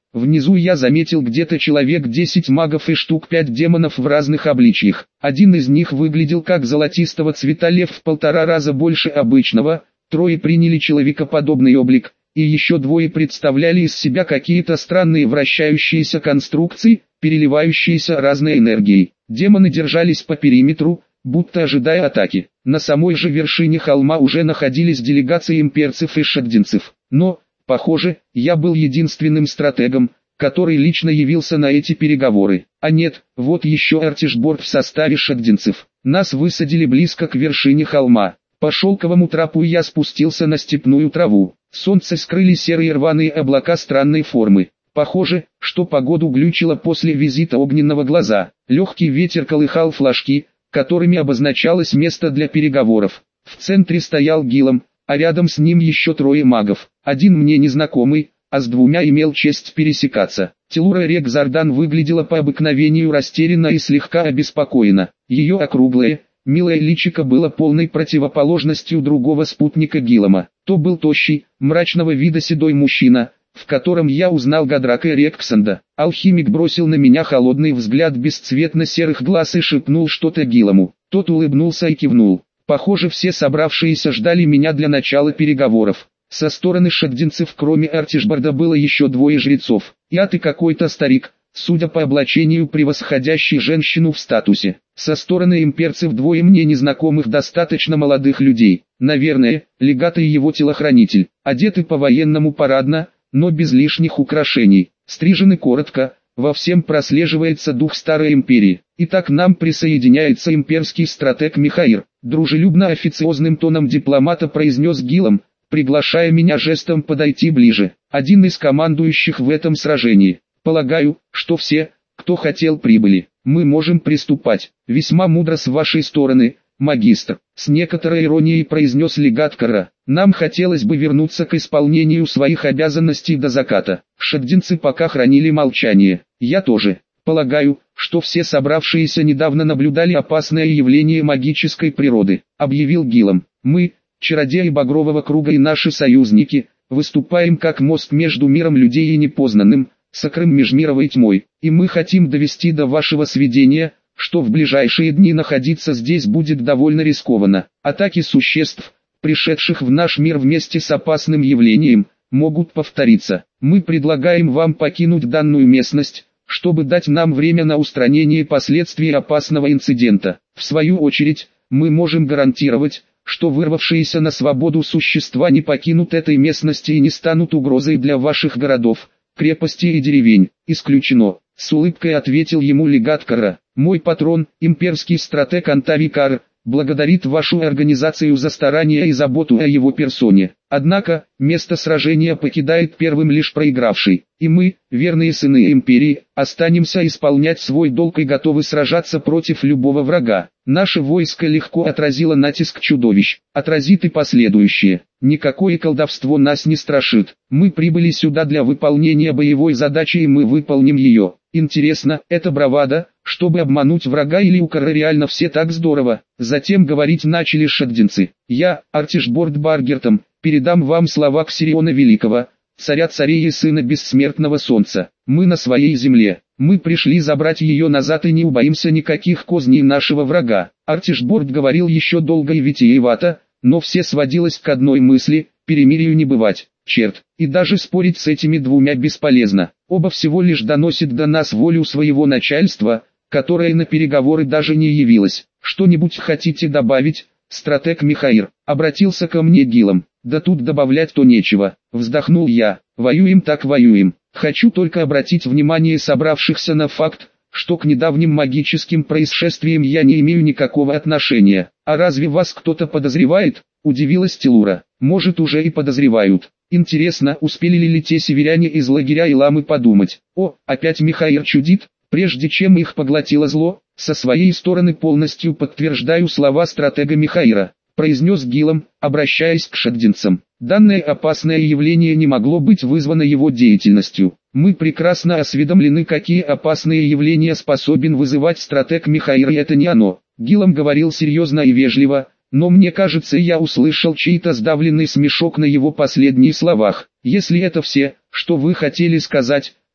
Внизу я заметил где-то человек десять магов и штук пять демонов в разных обличьях. Один из них выглядел как золотистого цвета лев в полтора раза больше обычного, трое приняли человекоподобный облик, и еще двое представляли из себя какие-то странные вращающиеся конструкции, переливающиеся разной энергией. Демоны держались по периметру, будто ожидая атаки. На самой же вершине холма уже находились делегации имперцев и шагдинцев. Но, похоже, я был единственным стратегом, который лично явился на эти переговоры. А нет, вот еще Артишборд в составе шагдинцев. Нас высадили близко к вершине холма. По шелковому трапу я спустился на степную траву. Солнце скрыли серые рваные облака странной формы. Похоже, что погоду глючило после визита огненного глаза. Легкий ветер колыхал флажки, которыми обозначалось место для переговоров. В центре стоял Гилом, а рядом с ним еще трое магов. Один мне незнакомый, а с двумя имел честь пересекаться. Телура Рекзардан выглядела по обыкновению растерянно и слегка обеспокоена. Ее округлое, милое личико было полной противоположностью другого спутника Гилома. То был тощий, мрачного вида седой мужчина, в котором я узнал Гадрака Рександа. Алхимик бросил на меня холодный взгляд бесцветно-серых глаз и шепнул что-то Гилому. Тот улыбнулся и кивнул. Похоже, все собравшиеся ждали меня для начала переговоров. Со стороны шагдинцев кроме Артишборда было еще двое жрецов. Яд и какой-то старик, судя по облачению превосходящий женщину в статусе. Со стороны имперцев двое мне незнакомых достаточно молодых людей. Наверное, легат и его телохранитель. Одеты по-военному парадно, но без лишних украшений. Стрижены коротко, во всем прослеживается дух старой империи. Итак, к нам присоединяется имперский стратег Михаир. Дружелюбно-официозным тоном дипломата произнес Гилом, приглашая меня жестом подойти ближе. Один из командующих в этом сражении. Полагаю, что все, кто хотел, прибыли. Мы можем приступать. Весьма мудро с вашей стороны, магистр. С некоторой иронией произнес легат Кара. Нам хотелось бы вернуться к исполнению своих обязанностей до заката. Шагдинцы пока хранили молчание. Я тоже. Полагаю, что все собравшиеся недавно наблюдали опасное явление магической природы, объявил Гилом. Мы, чародеи Багрового Круга и наши союзники, выступаем как мост между миром людей и непознанным, сокрым межмировой тьмой, и мы хотим довести до вашего сведения, что в ближайшие дни находиться здесь будет довольно рискованно. Атаки существ, пришедших в наш мир вместе с опасным явлением, могут повториться. Мы предлагаем вам покинуть данную местность, чтобы дать нам время на устранение последствий опасного инцидента. В свою очередь, мы можем гарантировать, что вырвавшиеся на свободу существа не покинут этой местности и не станут угрозой для ваших городов, крепостей и деревень. Исключено. С улыбкой ответил ему легат Кара. Мой патрон, имперский стратег Антави Кар, благодарит вашу организацию за старания и заботу о его персоне. Однако, место сражения покидает первым лишь проигравший, и мы, верные сыны империи, останемся исполнять свой долг и готовы сражаться против любого врага. Наше войско легко отразило натиск чудовищ, отразит и последующее. Никакое колдовство нас не страшит. Мы прибыли сюда для выполнения боевой задачи, и мы выполним ее. Интересно, это бравада, чтобы обмануть врага, или у Кара реально все так здорово? Затем говорить начали шагдинцы. Я, Артишборд Баргертом, передам вам слова Ксириона Великого, царя царей и сына бессмертного солнца. Мы на своей земле. Мы пришли забрать ее назад и не убоимся никаких козней нашего врага. Артишборд говорил еще долго и витиевато, но все сводилось к одной мысли: перемирию не бывать. Черт, и даже спорить с этими двумя бесполезно. Оба всего лишь доносят до нас волю своего начальства, которое на переговоры даже не явилось. Что-нибудь хотите добавить, стратег Михаир? Обратился ко мне Гилом. Да тут добавлять-то нечего, вздохнул я. Воюем так воюем. Хочу только обратить внимание собравшихся на факт, что к недавним магическим происшествиям я не имею никакого отношения. А разве вас кто-то подозревает? Удивилась Телура. Может, уже и подозревают. Интересно, успели ли те северяне из лагеря и ламы подумать: о, опять Михаир чудит, прежде чем их поглотило зло? Со своей стороны полностью подтверждаю слова стратега Михаира, произнес Гилом, обращаясь к шагдинцам. Данное опасное явление не могло быть вызвано его деятельностью. Мы прекрасно осведомлены, какие опасные явления способен вызывать стратег Михаир, и это не оно. Гилом говорил серьезно и вежливо, но мне кажется, я услышал чей-то сдавленный смешок на его последних словах. Если это все, что вы хотели сказать,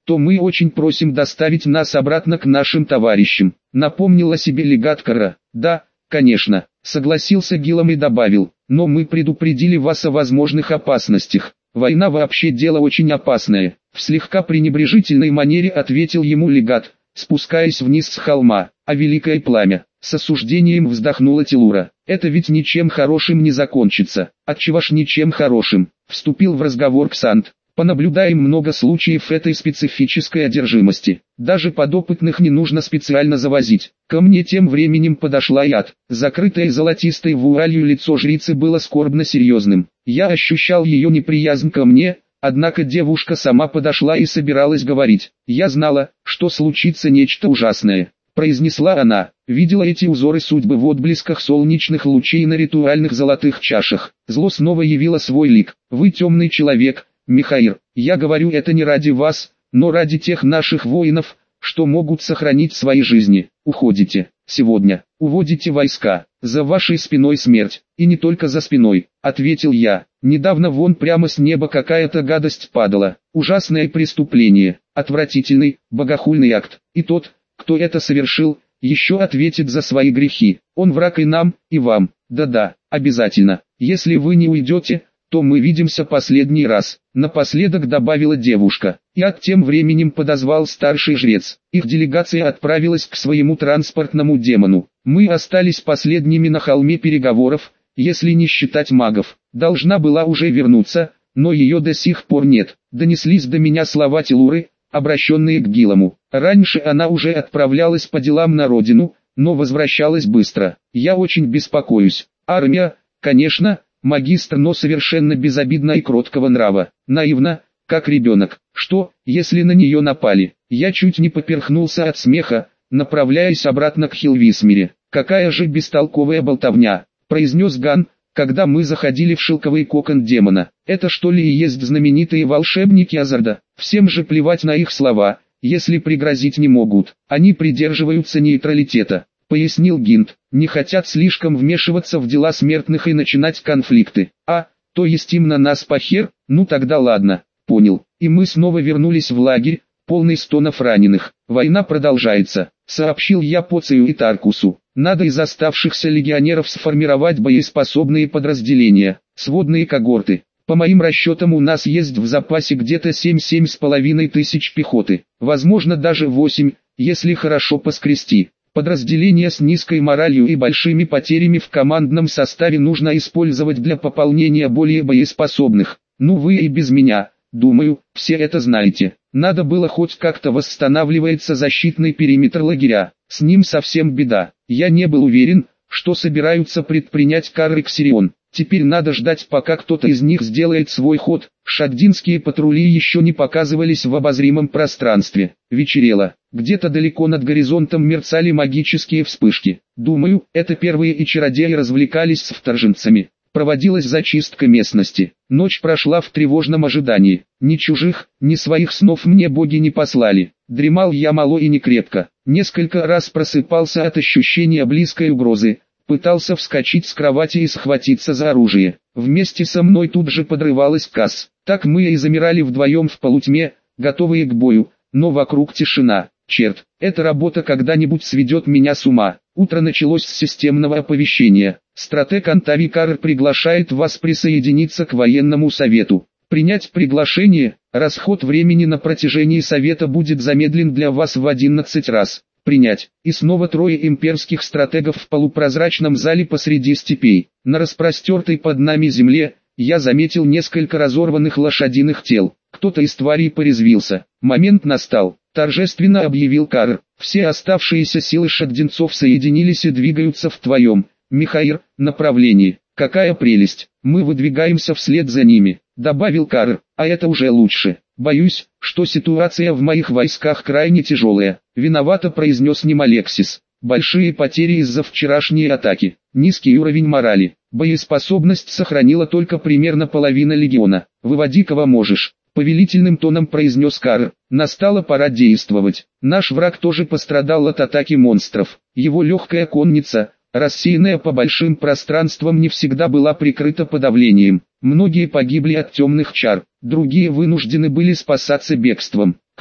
то мы очень просим доставить нас обратно к нашим товарищам. Напомнил о себе легат Кара. Да, конечно, согласился Гиллам и добавил, но мы предупредили вас о возможных опасностях. Война вообще дело очень опасное. В слегка пренебрежительной манере ответил ему легат, спускаясь вниз с холма. А великое пламя, с осуждением вздохнула Телура. Это ведь ничем хорошим не закончится. Отчего ж ничем хорошим? Вступил в разговор Ксант. Понаблюдаем много случаев этой специфической одержимости. Даже подопытных не нужно специально завозить. Ко мне тем временем подошла Яд. Закрытое золотистой вуалью лицо жрицы было скорбно серьезным. Я ощущал ее неприязнь ко мне, однако девушка сама подошла и собиралась говорить. Я знала, что случится нечто ужасное. Произнесла она, видела эти узоры судьбы в отблесках солнечных лучей на ритуальных золотых чашах. Зло снова явило свой лик. Вы темный человек, Михаир, я говорю это не ради вас, но ради тех наших воинов, что могут сохранить свои жизни. Уходите, сегодня, уводите войска, за вашей спиной смерть, и не только за спиной, ответил я. Недавно вон прямо с неба какая-то гадость падала, ужасное преступление, отвратительный, богохульный акт, и тот, кто это совершил, еще ответит за свои грехи. Он враг и нам, и вам. Да-да, обязательно. Если вы не уйдете, то мы видимся последний раз. Напоследок добавила девушка. Яд тем временем подозвал старший жрец. Их делегация отправилась к своему транспортному демону. Мы остались последними на холме переговоров, если не считать магов. Должна была уже вернуться, но ее до сих пор нет. Донеслись до меня слова Телуры, обращенные к Гилламу. Раньше она уже отправлялась по делам на родину, но возвращалась быстро. Я очень беспокоюсь. Армия, конечно, магистр, но совершенно безобидна и кроткого нрава. Наивна, как ребенок. Что, если на нее напали? Я чуть не поперхнулся от смеха, направляясь обратно к Хилвисмере. Какая же бестолковая болтовня, произнес Ган, когда мы заходили в шелковый кокон демона. Это что ли и есть знаменитые волшебники Азарда? Всем же плевать на их слова, если пригрозить не могут. Они придерживаются нейтралитета, пояснил Гинт. Не хотят слишком вмешиваться в дела смертных и начинать конфликты. А, то есть им на нас похер? Ну тогда ладно, понял. И мы снова вернулись в лагерь, полный стонов раненых. Война продолжается, сообщил я Поцию и Таркусу. Надо из оставшихся легионеров сформировать боеспособные подразделения, сводные когорты. По моим расчетам у нас есть в запасе где-то семь-семь с половиной тысяч пехоты, возможно даже восемь, если хорошо поскрести. Подразделения с низкой моралью и большими потерями в командном составе нужно использовать для пополнения более боеспособных. Ну вы и без меня, думаю, все это знаете. Надо было хоть как-то восстанавливается защитный периметр лагеря. С ним совсем беда. Я не был уверен, что собираются предпринять Кар и Ксирион. Теперь надо ждать, пока кто-то из них сделает свой ход. Шаддинские патрули еще не показывались в обозримом пространстве. Вечерело. Где-то далеко над горизонтом мерцали магические вспышки. Думаю, это первые и чародеи развлекались с вторженцами. Проводилась зачистка местности. Ночь прошла в тревожном ожидании. Ни чужих, ни своих снов мне боги не послали. Дремал я мало и не крепко. Несколько раз просыпался от ощущения близкой угрозы. Пытался вскочить с кровати и схватиться за оружие. Вместе со мной тут же подрывалась Касс. Так мы и замирали вдвоем в полутьме, готовые к бою, но вокруг тишина. Черт, эта работа когда-нибудь сведет меня с ума. Утро началось с системного оповещения. Стратег Антави Карр приглашает вас присоединиться к военному совету. Принять приглашение, расход времени на протяжении совета будет замедлен для вас в одиннадцать раз. Принять. И снова трое имперских стратегов в полупрозрачном зале посреди степей. На распростертой под нами земле, я заметил несколько разорванных лошадиных тел. Кто-то из тварей порезвился. Момент настал. Торжественно объявил Карр. Все оставшиеся силы шаддинцов соединились и двигаются в твоем, Михаир, направлении. Какая прелесть. Мы выдвигаемся вслед за ними, добавил Карр. А это уже лучше. Боюсь, что ситуация в моих войсках крайне тяжелая. Виновато произнес Немалексис. Большие потери из-за вчерашней атаки. Низкий уровень морали. Боеспособность сохранила только примерно половина легиона. Выводи кого можешь. Повелительным тоном произнес Карр. Настала пора действовать. Наш враг тоже пострадал от атаки монстров. Его легкая конница, рассеянная по большим пространствам, не всегда была прикрыта подавлением. Многие погибли от темных чар, другие вынуждены были спасаться бегством.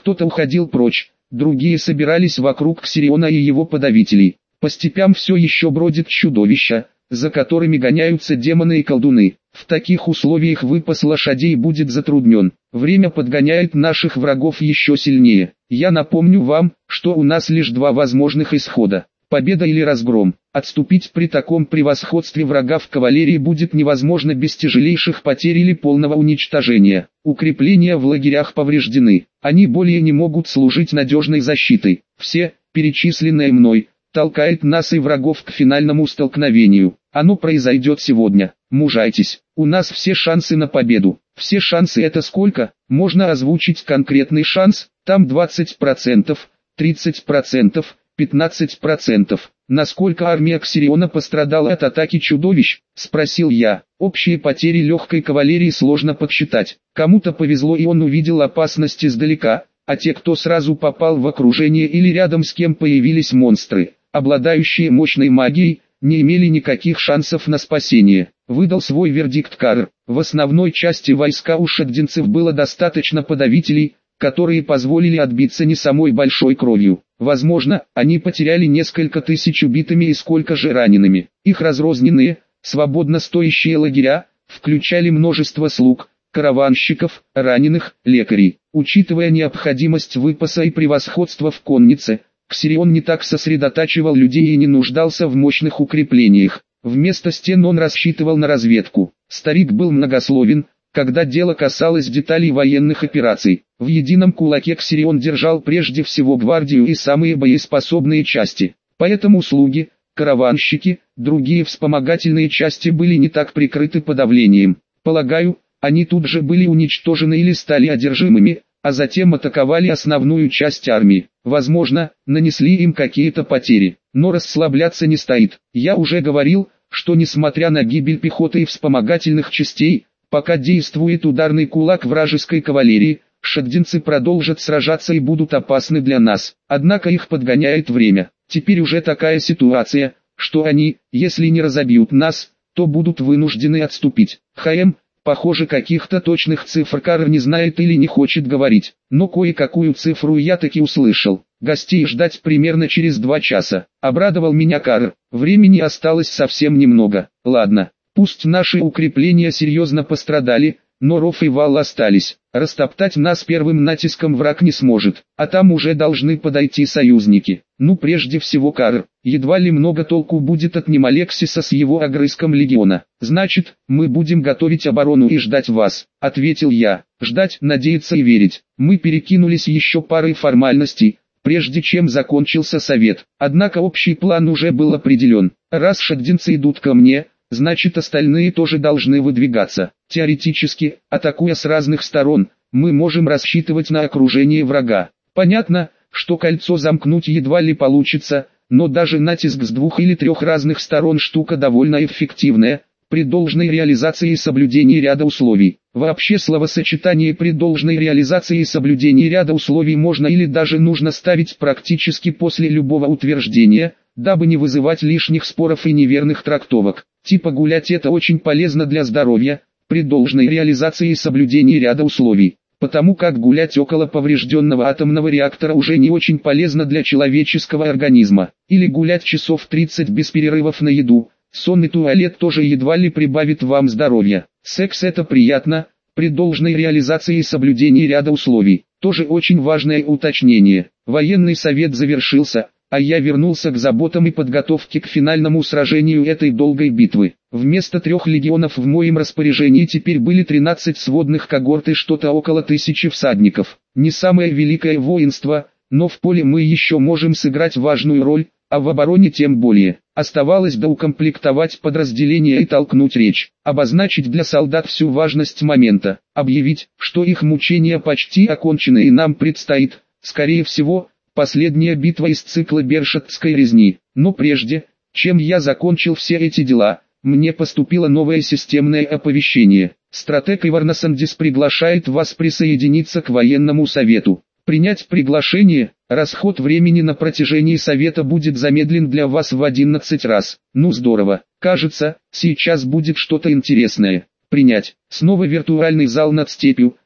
Кто-то уходил прочь, другие собирались вокруг Ксириона и его подавителей. По степям все еще бродит чудовища, за которыми гоняются демоны и колдуны. В таких условиях выпас лошадей будет затруднен. Время подгоняет наших врагов еще сильнее. Я напомню вам, что у нас лишь два возможных исхода. Победа или разгром. Отступить при таком превосходстве врага в кавалерии будет невозможно без тяжелейших потерь или полного уничтожения. Укрепления в лагерях повреждены. Они более не могут служить надежной защитой. Все, перечисленное мной, толкает нас и врагов к финальному столкновению. Оно произойдет сегодня. Мужайтесь. У нас все шансы на победу. Все шансы — это сколько? Можно озвучить конкретный шанс. Там двадцать процентов, тридцать процентов, пятнадцать процентов. Насколько армия Ксириона пострадала от атаки чудовищ? Спросил я. Общие потери легкой кавалерии сложно подсчитать. Кому-то повезло и он увидел опасность издалека, а те, кто сразу попал в окружение или рядом с кем появились монстры, обладающие мощной магией, не имели никаких шансов на спасение. Выдал свой вердикт Карр. В основной части войска у шагдинцев было достаточно подавителей, которые позволили отбиться не самой большой кровью. Возможно, они потеряли несколько тысяч убитыми и сколько же ранеными. Их разрозненные, свободно стоящие лагеря, включали множество слуг, караванщиков, раненых, лекарей. Учитывая необходимость выпаса и превосходство в коннице, Ксирион не так сосредотачивал людей и не нуждался в мощных укреплениях. Вместо стен он рассчитывал на разведку. Старик был многословен, когда дело касалось деталей военных операций. В едином кулаке Ксирион держал прежде всего гвардию и самые боеспособные части. Поэтому слуги, караванщики, другие вспомогательные части были не так прикрыты подавлением. Полагаю, они тут же были уничтожены или стали одержимыми, а затем атаковали основную часть армии. Возможно, нанесли им какие-то потери, но расслабляться не стоит. Я уже говорил, что несмотря на гибель пехоты и вспомогательных частей, пока действует ударный кулак вражеской кавалерии, шагдинцы продолжат сражаться и будут опасны для нас. Однако их подгоняет время. Теперь уже такая ситуация, что они, если не разобьют нас, то будут вынуждены отступить. ХМ, похоже, каких-то точных цифр Карр не знает или не хочет говорить, но кое-какую цифру я таки услышал. Гостей ждать примерно через два часа. Обрадовал меня Карр. Времени осталось совсем немного. Ладно. Пусть наши укрепления серьезно пострадали, но ров и вал остались. Растоптать нас первым натиском враг не сможет, а там уже должны подойти союзники. Ну прежде всего Карр. Едва ли много толку будет от Немалексиса с его огрызком легиона. Значит, мы будем готовить оборону и ждать вас, ответил я. Ждать, надеяться и верить. Мы перекинулись еще парой формальностей, прежде чем закончился совет. Однако общий план уже был определен. Раз шагдинцы идут ко мне, значит остальные тоже должны выдвигаться. Теоретически, атакуя с разных сторон, мы можем рассчитывать на окружение врага. Понятно, что кольцо замкнуть едва ли получится, но даже натиск с двух или трех разных сторон штука довольно эффективная, при должной реализации и соблюдении ряда условий. Вообще словосочетание «при должной реализации и соблюдении ряда условий» можно или даже нужно ставить практически после любого утверждения, дабы не вызывать лишних споров и неверных трактовок. Типа гулять это очень полезно для здоровья, при должной реализации и соблюдении ряда условий. Потому как гулять около поврежденного атомного реактора уже не очень полезно для человеческого организма. Или гулять часов тридцать без перерывов на еду, сон и туалет тоже едва ли прибавит вам здоровья. Секс это приятно, при должной реализации и соблюдении ряда условий. Тоже очень важное уточнение. Военный совет завершился, а я вернулся к заботам и подготовке к финальному сражению этой долгой битвы. Вместо трех легионов в моем распоряжении теперь были тринадцать сводных когорт и что-то около тысячи всадников. Не самое великое воинство, но в поле мы еще можем сыграть важную роль, а в обороне тем более. Оставалось доукомплектовать подразделения и толкнуть речь, обозначить для солдат всю важность момента, объявить, что их мучения почти окончены и нам предстоит, скорее всего, последняя битва из цикла Бершатской резни. Но прежде, чем я закончил все эти дела, мне поступило новое системное оповещение. Стратег Иварнасандис приглашает вас присоединиться к военному совету. Принять приглашение, расход времени на протяжении совета будет замедлен для вас в одиннадцать раз. Ну здорово, кажется, сейчас будет что-то интересное. Принять. Снова виртуальный зал над степью,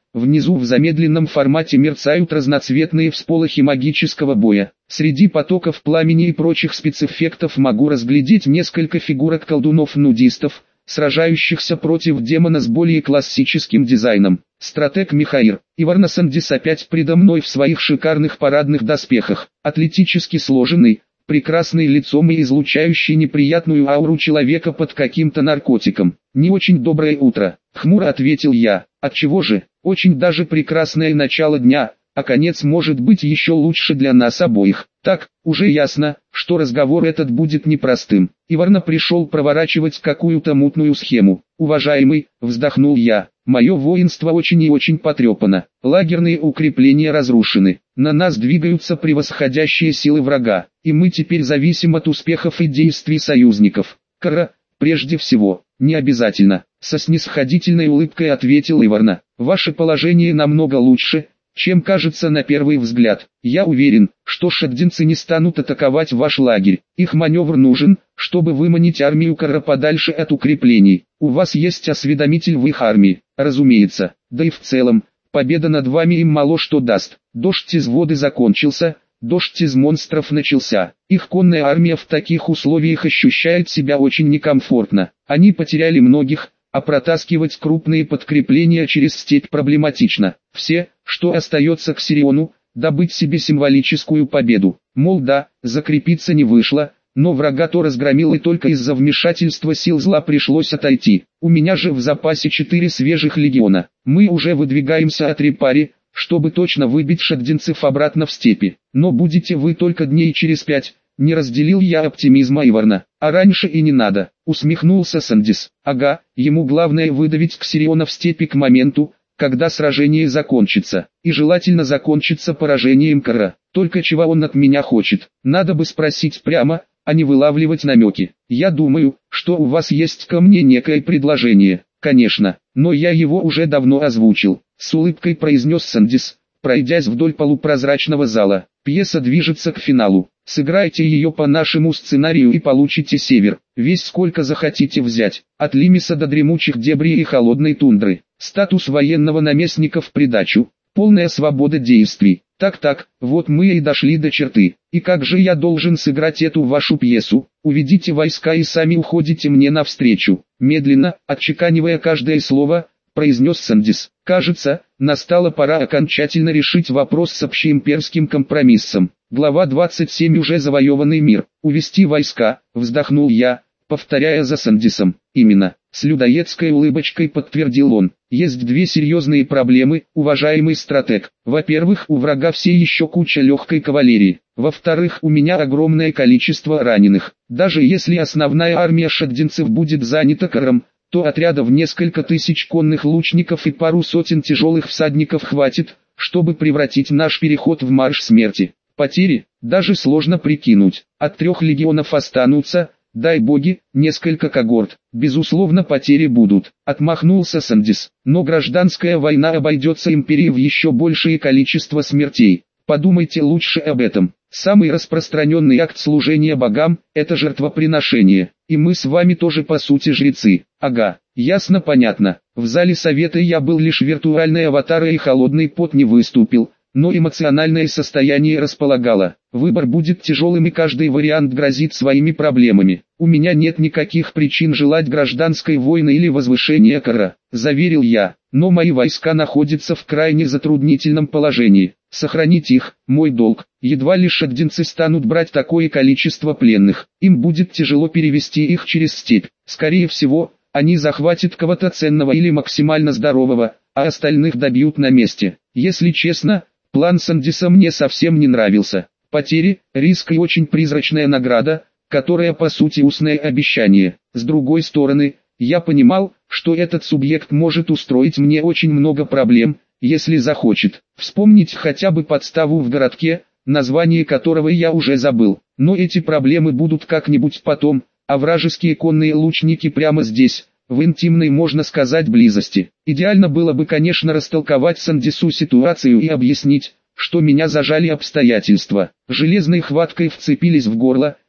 внизу в замедленном формате мерцают разноцветные всполохи магического боя. Среди потоков пламени и прочих спецэффектов могу разглядеть несколько фигурок колдунов-нудистов, сражающихся против демона с более классическим дизайном. Стратег Михаил Иварна Сандис опять предо мной в своих шикарных парадных доспехах, атлетически сложенный, прекрасный лицом и излучающий неприятную ауру человека под каким-то наркотиком. «Не очень доброе утро», — хмуро ответил я. «Отчего же? Очень даже прекрасное начало дня, а конец может быть еще лучше для нас обоих. Так, уже ясно, что разговор этот будет непростым». Иварна пришел проворачивать какую-то мутную схему. «Уважаемый», — вздохнул я, — «мое воинство очень и очень потрепано. Лагерные укрепления разрушены. На нас двигаются превосходящие силы врага, и мы теперь зависим от успехов и действий союзников. Кара, прежде всего, не обязательно», — со снисходительной улыбкой ответил Иварна. «Ваше положение намного лучше, чем кажется на первый взгляд. Я уверен, что шаддинцы не станут атаковать ваш лагерь. Их маневр нужен, чтобы выманить армию Кара подальше от укреплений. У вас есть осведомитель в их армии, разумеется. Да и в целом, победа над вами им мало что даст. Дождь из воды закончился, дождь из монстров начался. Их конная армия в таких условиях ощущает себя очень некомфортно. Они потеряли многих, а протаскивать крупные подкрепления через степь проблематично. Все, что остается к Сириону, добыть себе символическую победу. Мол, да, закрепиться не вышло, но врага то разгромил и только из-за вмешательства сил зла пришлось отойти. У меня же в запасе четыре свежих легиона. Мы уже выдвигаемся от Репари, чтобы точно выбить шаддинцев обратно в степи. Но будете вы только дней через пять. Не разделил я оптимизма Иварна. А раньше и не надо, усмехнулся Сандис. Ага, ему главное выдавить Ксириона в степи к моменту, когда сражение закончится, и желательно закончится поражением Кара. Только чего он от меня хочет, надо бы спросить прямо, а не вылавливать намеки. Я думаю, что у вас есть ко мне некое предложение. Конечно, но я его уже давно озвучил, с улыбкой произнес Сандис, пройдясь вдоль полупрозрачного зала. Пьеса движется к финалу. Сыграйте ее по нашему сценарию и получите север, весь сколько захотите взять, от Лимиса до дремучих дебрей и холодной тундры. Статус военного наместника в придачу, полная свобода действий. Так-так, вот мы и дошли до черты. И как же я должен сыграть эту вашу пьесу? Уведите войска и сами уходите мне навстречу. Медленно, отчеканивая каждое слово, произнес Сандис. Кажется, настала пора окончательно решить вопрос с общеимперским компромиссом. Глава двадцать семь. Уже завоеванный мир. Увести войска, вздохнул я, повторяя за Сандисом. Именно, с людоедской улыбочкой подтвердил он. Есть две серьезные проблемы, уважаемый стратег. Во-первых, у врага все еще куча легкой кавалерии. Во-вторых, у меня огромное количество раненых. Даже если основная армия шаддинцев будет занята Каром, то отряда в несколько тысяч конных лучников и пару сотен тяжелых всадников хватит, чтобы превратить наш переход в марш смерти. Потери, даже сложно прикинуть. От трех легионов останутся, дай боги, несколько когорт. Безусловно, потери будут. Отмахнулся Сандис. Но гражданская война обойдется империи в еще большее количество смертей. Подумайте лучше об этом. Самый распространенный акт служения богам – это жертвоприношение. И мы с вами тоже по сути жрецы. Ага, ясно понятно. В зале совета я был лишь виртуальной аватарой и холодный пот не выступил. Но эмоциональное состояние располагало. Выбор будет тяжелым и каждый вариант грозит своими проблемами. У меня нет никаких причин желать гражданской войны или возвышения Кара, заверил я. Но мои войска находятся в крайне затруднительном положении. Сохранить их – мой долг. Едва ли шаддинцы станут брать такое количество пленных. Им будет тяжело перевести их через степь. Скорее всего, они захватят кого-то ценного или максимально здорового, а остальных добьют на месте. Если честно, план Сандиса мне совсем не нравился. Потери, риск и очень призрачная награда, которая по сути устное обещание. С другой стороны, я понимал, что этот субъект может устроить мне очень много проблем, если захочет. Вспомнить хотя бы подставу в городке, название которого я уже забыл. Но эти проблемы будут как-нибудь потом, а вражеские конные лучники прямо здесь, в интимной, можно сказать, близости. Идеально было бы, конечно, растолковать Сандису ситуацию и объяснить, что меня зажали обстоятельства. Железной хваткой вцепились в горло,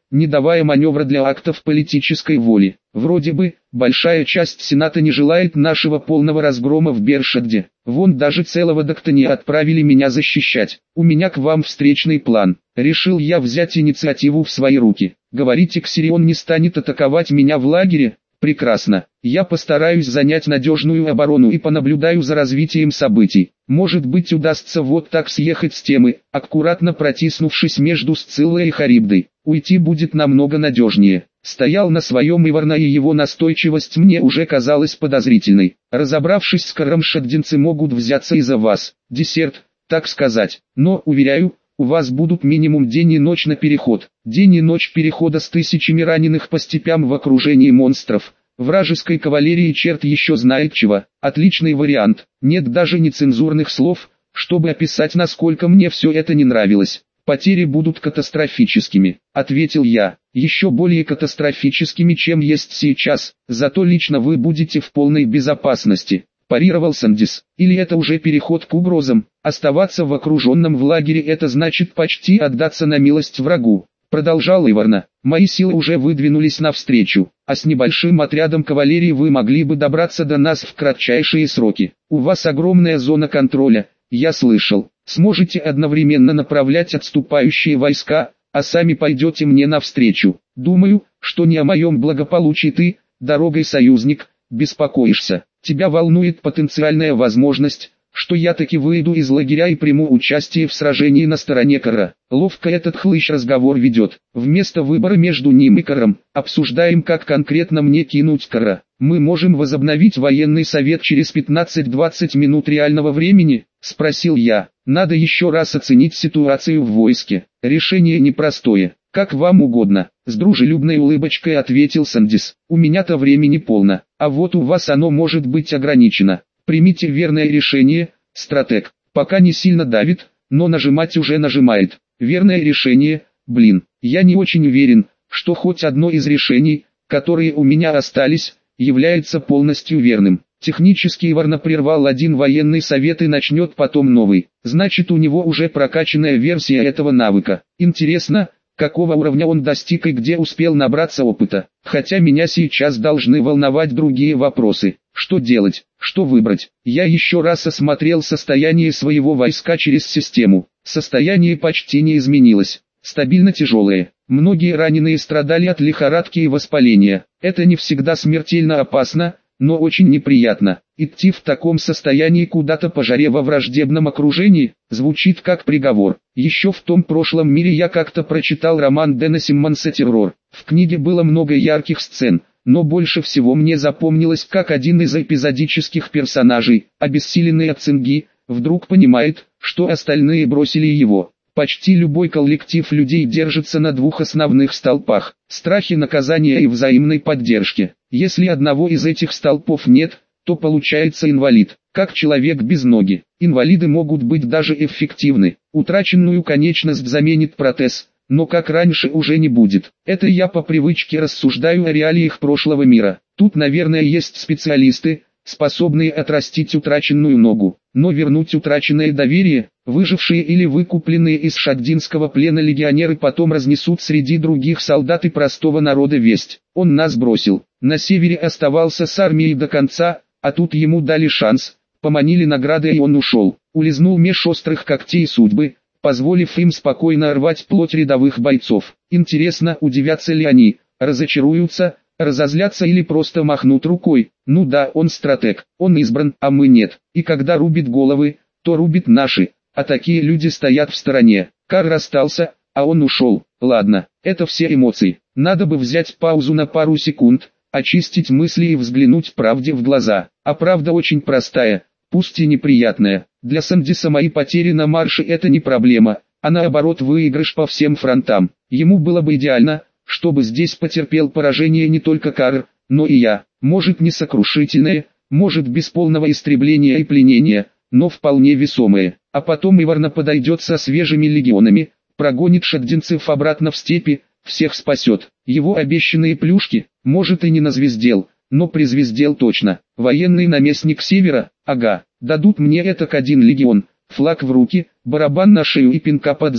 не давая маневра для актов политической воли. Вроде бы, большая часть Сената не желает нашего полного разгрома в Бершадде. Вон даже целого Доктония отправили меня защищать. У меня к вам встречный план. Решил я взять инициативу в свои руки. Говорите, Ксирион не станет атаковать меня в лагере? Прекрасно. Я постараюсь занять надежную оборону и понаблюдаю за развитием событий. Может быть, удастся вот так съехать с темы, аккуратно протиснувшись между Сциллой и Харибдой. Уйти будет намного надежнее. Стоял на своем Иварна, и его настойчивость мне уже казалась подозрительной. Разобравшись с Каром, шаддинцы могут взяться и за вас. Десерт, так сказать. Но, уверяю, у вас будут минимум день и ночь на переход. День и ночь перехода с тысячами раненых по степям в окружении монстров. Вражеской кавалерии черт еще знает чего. Отличный вариант. Нет даже нецензурных слов, чтобы описать, насколько мне все это не нравилось. Потери будут катастрофическими, ответил я. Еще более катастрофическими, чем есть сейчас. Зато лично вы будете в полной безопасности. Парировал Сандис. Или это уже переход к угрозам? Оставаться в окруженном в лагере — это значит почти отдаться на милость врагу. Продолжал Иварна. Мои силы уже выдвинулись навстречу, а с небольшим отрядом кавалерии вы могли бы добраться до нас в кратчайшие сроки. У вас огромная зона контроля, я слышал. Сможете одновременно направлять отступающие войска, а сами пойдете мне навстречу. Думаю, что не о моем благополучии ты, дорогой союзник, беспокоишься. Тебя волнует потенциальная возможность, что я таки выйду из лагеря и приму участие в сражении на стороне Кара. Ловко этот хлыщ разговор ведет. Вместо выбора между ним и Каром, обсуждаем, как конкретно мне кинуть Кара. Мы можем возобновить военный совет через пятнадцать-двадцать минут реального времени? Спросил я. Надо еще раз оценить ситуацию в войске. Решение непростое. Как вам угодно. С дружелюбной улыбочкой ответил Сандис. У меня-то времени полно, а вот у вас оно может быть ограничено. Примите верное решение, стратег. Пока не сильно давит, но нажимать уже нажимает. Верное решение, блин. Я не очень уверен, что хоть одно из решений, которые у меня остались, является полностью верным. Технически Иварна прервал один военный совет и начнет потом новый. Значит, у него уже прокачанная версия этого навыка. Интересно, какого уровня он достиг и где успел набраться опыта. Хотя меня сейчас должны волновать другие вопросы. Что делать? Что выбрать? Я еще раз осмотрел состояние своего войска через систему. Состояние почти не изменилось. Стабильно тяжелое. Многие раненые страдали от лихорадки и воспаления. Это не всегда смертельно опасно, но очень неприятно. Идти в таком состоянии куда-то по жаре во враждебном окружении, звучит как приговор. Еще в том прошлом мире я как-то прочитал роман Дэна Симмонса «Террор». В книге было много ярких сцен, но больше всего мне запомнилось, как один из эпизодических персонажей, обессиленный от цинги, вдруг понимает, что остальные бросили его. Почти любой коллектив людей держится на двух основных столпах – страхе наказания и взаимной поддержке. Если одного из этих столпов нет, то получается инвалид, как человек без ноги. Инвалиды могут быть даже эффективны. Утраченную конечность заменит протез, но как раньше уже не будет. Это я по привычке рассуждаю о реалиях прошлого мира. Тут, наверное, есть специалисты, способные отрастить утраченную ногу, но вернуть утраченное доверие, выжившие или выкупленные из шаддинского плена легионеры потом разнесут среди других солдат и простого народа весть. Он нас бросил, на севере оставался с армией до конца, а тут ему дали шанс, поманили награды и он ушел, улизнул меж острых когтей судьбы, позволив им спокойно рвать плоть рядовых бойцов. Интересно, удивятся ли они, разочаруются, разозлятся или просто махнут рукой. Ну да, он стратег, он избран, а мы нет. И когда рубит головы, то рубит наши, а такие люди стоят в стороне. Кар расстался, а он ушел. Ладно, это все эмоции. Надо бы взять паузу на пару секунд, очистить мысли и взглянуть правде в глаза. А правда очень простая, пусть и неприятная. Для Сандиса мои потери на марше это не проблема, а наоборот выигрыш по всем фронтам. Ему было бы идеально, чтобы здесь потерпел поражение не только Кар, но и я. Может не сокрушительное, может без полного истребления и пленения, но вполне весомое. А потом Иварна подойдет со свежими легионами, прогонит шаддинцев обратно в степи, всех спасет. Его обещанные плюшки, может и не назвездел, но призвездел точно. Военный наместник севера, ага, дадут мне этак один легион, флаг в руки, барабан на шею и пинка под зад.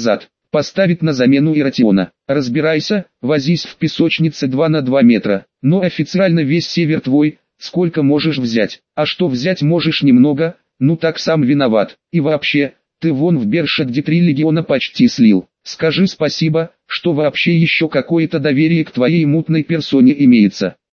поставит на замену Ирратиона. Разбирайся, возись в песочнице два на два метра. Но официально весь север твой, сколько можешь взять. А что взять можешь немного, ну так сам виноват. И вообще, ты вон в Бершадде три легиона почти слил. Скажи спасибо, что вообще еще какое-то доверие к твоей мутной персоне имеется.